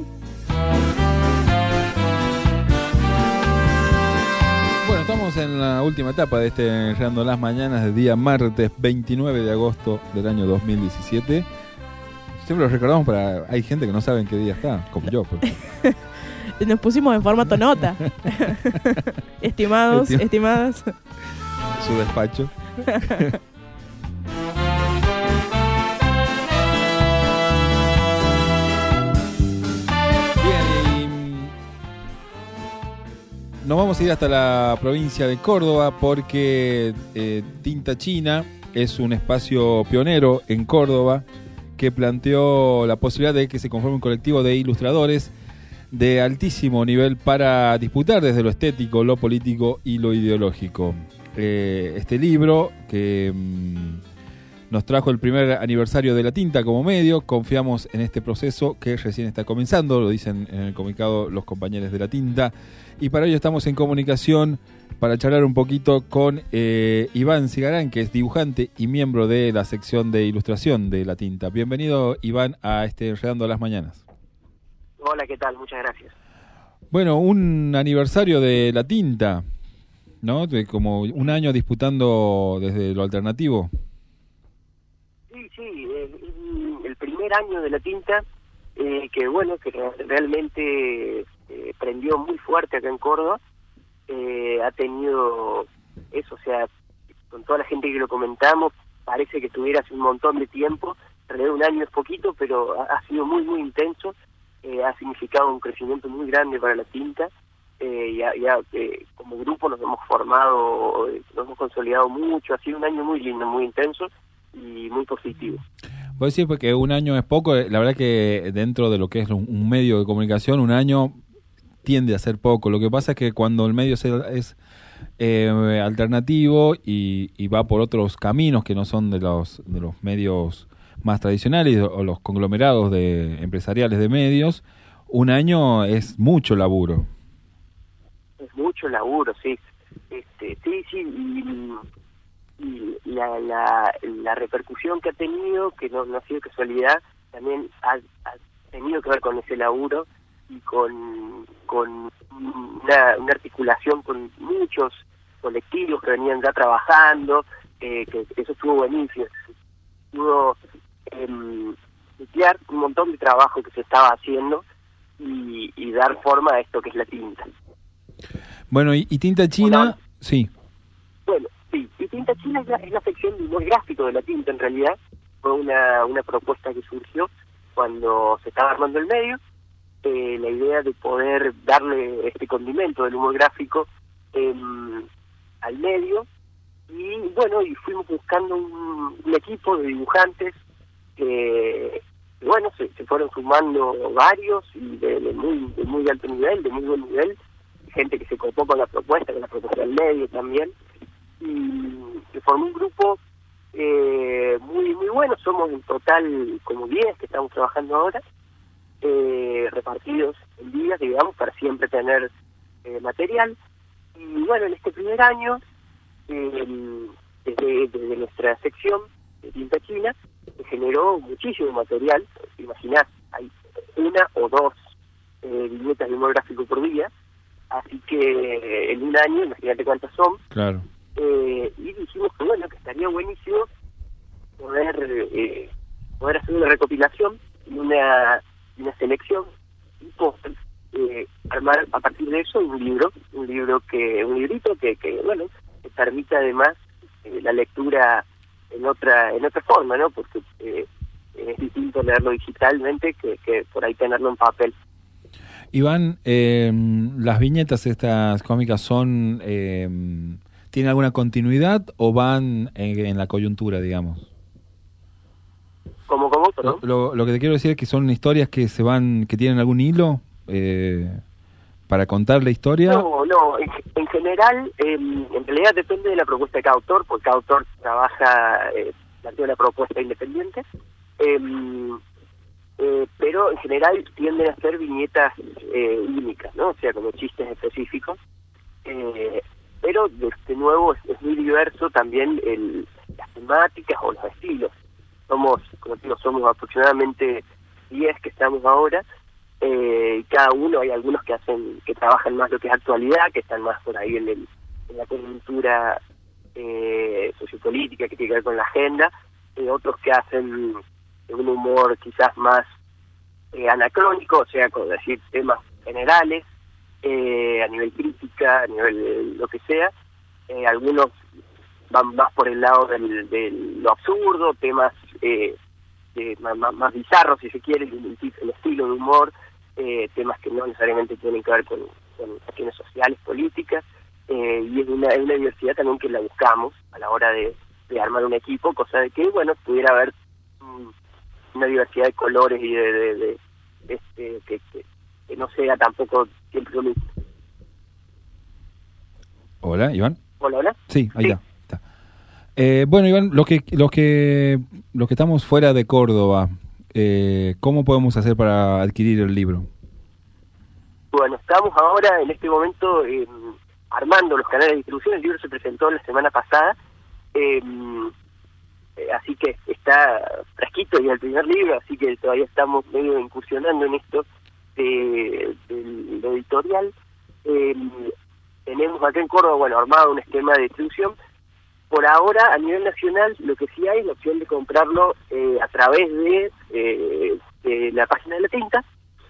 Bueno, estamos en la última etapa de este Enredando las Mañanas del día martes 29 de agosto del año 2017. Siempre lo recordamos para... Hay gente que no sabe en qué día está, como yo. Nos pusimos en formato nota. Estimados, estimadas. Su despacho. Nos vamos a ir hasta la provincia de Córdoba porque Tinta China es un espacio pionero en Córdoba que planteó la posibilidad de que se conforme un colectivo de ilustradores de altísimo nivel para disputar desde lo estético, lo político y lo ideológico. Este libro que nos trajo el primer aniversario de la tinta como medio, confiamos en este proceso que recién está comenzando, lo dicen en el comunicado los compañeros de la tinta. Y para ello estamos en comunicación para charlar un poquito con Iván Cigarán, que es dibujante y miembro de la sección de ilustración de La Tinta. Bienvenido, Iván, a este Enredando las Mañanas. Hola, ¿qué tal? Muchas gracias. Bueno, un aniversario de La Tinta, ¿no? De como un año disputando desde lo alternativo. Sí, el primer año de La Tinta, que bueno, que realmente prendió muy fuerte acá en Córdoba, ha tenido eso, o sea, con toda la gente que lo comentamos, parece que estuviera hace un montón de tiempo, en realidad un año es poquito, pero ha sido muy, muy intenso, ha significado un crecimiento muy grande para La Tinta, como grupo nos hemos formado, nos hemos consolidado mucho, ha sido un año muy lindo, muy intenso y muy positivo. Vos decís que un año es poco, la verdad que dentro de lo que es un medio de comunicación, un año tiende a ser poco. Lo que pasa es que cuando el medio es alternativo y va por otros caminos que no son de los medios más tradicionales o los conglomerados empresariales de medios, un año es mucho laburo. Es mucho laburo, sí. Y la repercusión que ha tenido, que no ha sido casualidad, también ha tenido que ver con ese laburo y con una articulación con muchos colectivos que venían ya trabajando, que eso estuvo buenísimo. Pudo emplear un montón de trabajo que se estaba haciendo y dar forma a esto que es La Tinta. Bueno, y Tinta China, sí. Bueno, sí, y Tinta China es la sección de humor gráfico de La Tinta, en realidad. Fue una propuesta que surgió cuando se estaba armando el medio, la idea de poder darle este condimento del humor gráfico al medio, y bueno, y fuimos buscando un equipo de dibujantes que bueno, se fueron sumando varios y de muy alto nivel, de muy buen nivel, gente que se copó con la propuesta del medio también, y se formó un grupo muy bueno. Somos en total como 10 que estamos trabajando ahora, repartidos en días, digamos, para siempre tener material. Y bueno, en este primer año, desde nuestra sección de Tinta China, se generó muchísimo material. Imaginás, hay una o dos viñetas de humor gráfico por día, así que en un año, imagínate cuántas son. Claro. Y dijimos que bueno, que estaría buenísimo poder hacer una recopilación y una selección armar a partir de eso un librito que bueno, que permita además la lectura en otra forma, ¿no? Porque es distinto leerlo digitalmente que por ahí tenerlo en papel. Iván, las viñetas estas cómicas son ¿tienen alguna continuidad o van en la coyuntura, digamos? ¿Cómo? ¿Perdón? Lo que te quiero decir es que son historias que que tienen algún hilo para contar la historia. No, en general, en realidad depende de la propuesta de cada autor, porque cada autor trabaja, plantea una propuesta independiente, pero en general tienden a ser viñetas únicas, ¿no? O sea, como chistes específicos, pero de nuevo es muy diverso también las temáticas o los estilos. Somos aproximadamente 10 que estamos ahora, cada uno, hay algunos que trabajan más lo que es actualidad, que están más por ahí en la coyuntura sociopolítica que tiene que ver con la agenda, otros que hacen un humor quizás más anacrónico, o sea, como decir temas generales, a nivel crítica, a nivel lo que sea, algunos van más por el lado de lo absurdo, temas más bizarros, si se quiere, el estilo de humor, temas que no necesariamente tienen que ver con cuestiones sociales, políticas, y es una diversidad también que la buscamos a la hora de armar un equipo, cosa de que, bueno, pudiera haber una diversidad de colores y que no sea tampoco siempre lo mismo. Hola, Iván. Hola. Sí, ahí está. Bueno, Iván, los que estamos fuera de Córdoba, ¿cómo podemos hacer para adquirir el libro? Bueno, estamos ahora en este momento armando los canales de distribución. El libro se presentó la semana pasada, así que está fresquito y el primer libro, así que todavía estamos medio incursionando en esto de lo editorial. Tenemos acá en Córdoba, bueno, armado un esquema de distribución. Por ahora, a nivel nacional, lo que sí hay es la opción de comprarlo a través de la página de La Tinta,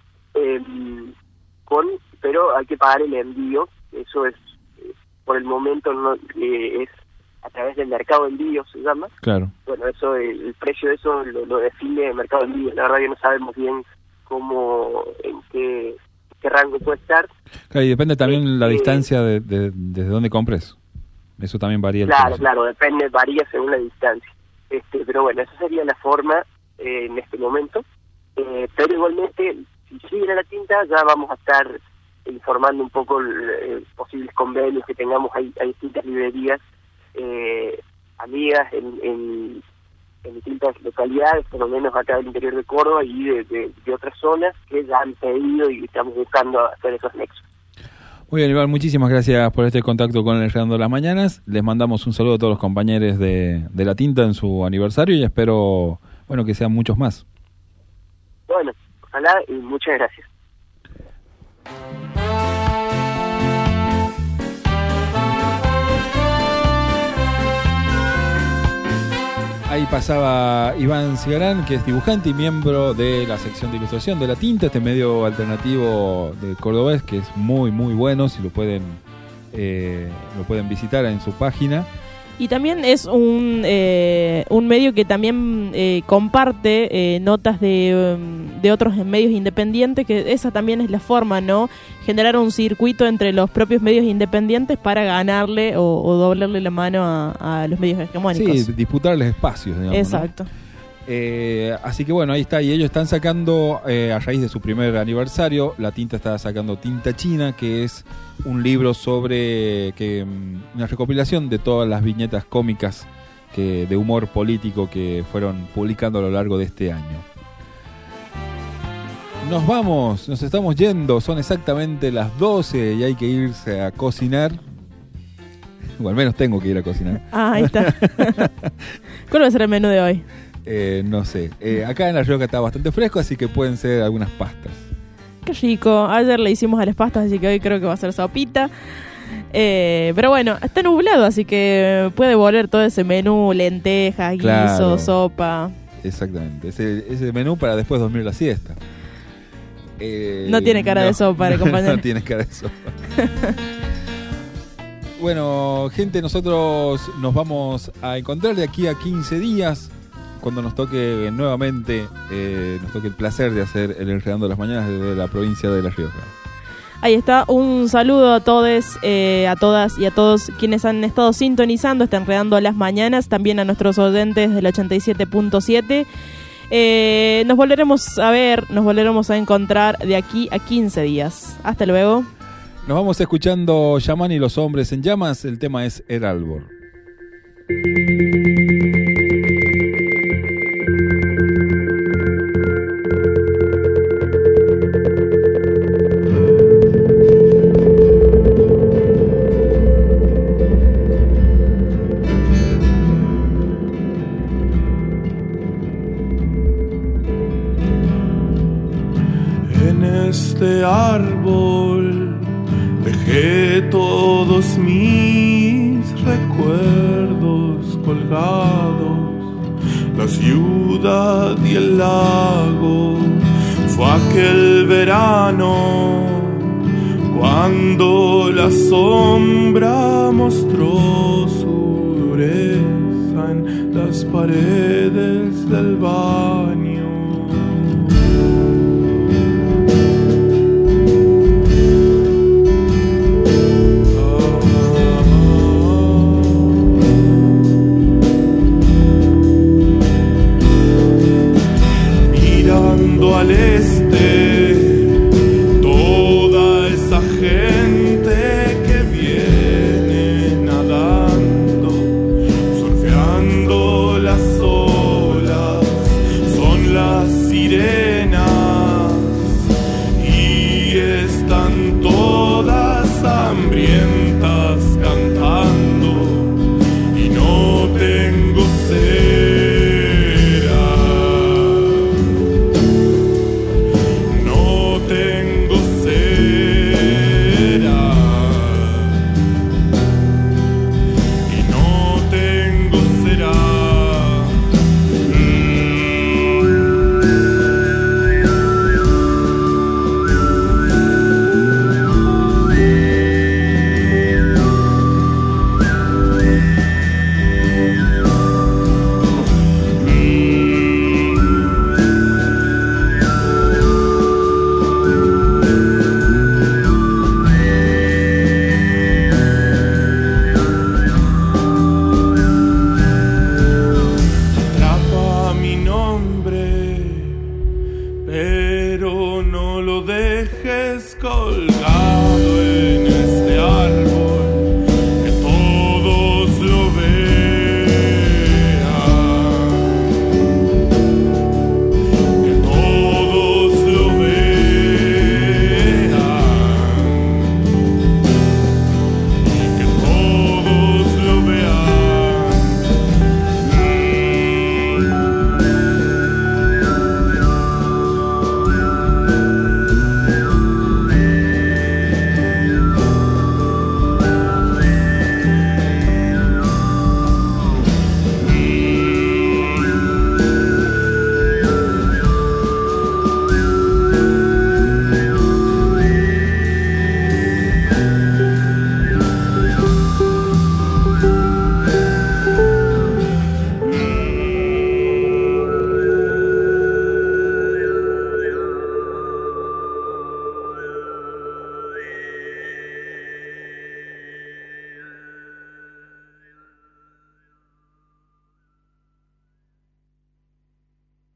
pero hay que pagar el envío. Eso es, por el momento, no es a través del Mercado de Envíos, se llama. Claro. Bueno, eso, el precio de eso lo define el Mercado de Envíos. La verdad que no sabemos bien en qué rango puede estar. Claro, y depende también la distancia desde donde compres. Eso también varía. Claro, varía según la distancia. Pero bueno, esa sería la forma en este momento. Pero igualmente, si siguen a La Tinta, ya vamos a estar informando un poco posibles convenios que tengamos. Hay distintas librerías amigas en distintas localidades, por lo menos acá del interior de Córdoba y de otras zonas que ya han pedido y estamos buscando hacer esos nexos. Muy bien, Iván, muchísimas gracias por este contacto con el Enredando las Mañanas. Les mandamos un saludo a todos los compañeros de La Tinta en su aniversario y espero, bueno, que sean muchos más. Bueno, ojalá y muchas gracias. Ahí pasaba Iván Cigarán, que es dibujante y miembro de la sección de ilustración de La Tinta, este medio alternativo de cordobés que es muy muy bueno, si lo pueden visitar en su página. Y también es un medio que también comparte notas de otros medios independientes, que esa también es la forma, ¿no? Generar un circuito entre los propios medios independientes para ganarle o doblarle la mano a los medios hegemónicos. Sí, disputarles espacios, digamos. Exacto. ¿No? Así que bueno, ahí está, y ellos están sacando, a raíz de su primer aniversario, La Tinta está sacando Tinta China, que es un libro sobre una recopilación de todas las viñetas cómicas de humor político que fueron publicando a lo largo de este año. Nos estamos yendo, son exactamente las 12 y hay que irse a cocinar. O al menos tengo que ir a cocinar. Ahí está. ¿Cuál va a ser el menú de hoy? No sé. Acá en La Rioja está bastante fresco, así que pueden ser algunas pastas. Qué rico. Ayer le hicimos a las pastas, así que hoy creo que va a ser sopita. Pero bueno, está nublado, así que puede volver todo ese menú, lentejas, guiso, claro, sopa. Exactamente. Ese menú para después dormir la siesta. No tiene cara de sopa, compañero. No tiene cara de sopa. Bueno, gente, nosotros nos vamos a encontrar de aquí a 15 días, cuando nos toque nuevamente, nos toque el placer de hacer el Enredando las Mañanas desde la provincia de La Rioja. Ahí está, un saludo a todos, a todas y a todos quienes han estado sintonizando, está Enredando las Mañanas, también a nuestros oyentes del 87.7. Nos volveremos a ver, nos volveremos a encontrar de aquí a 15 días. Hasta luego. Nos vamos escuchando Yaman y los hombres en llamas. El tema es El Árbol. En este árbol dejé todos mis recuerdos colgados, la ciudad y el lago. Fue aquel verano cuando la sombra mostró su dureza en las paredes del baño. Al este, toda esa gente que viene nadando, surfeando las olas, son las sirenas y están todas hambrientas cantando y no tengo sed. Pero no lo dejes colgar.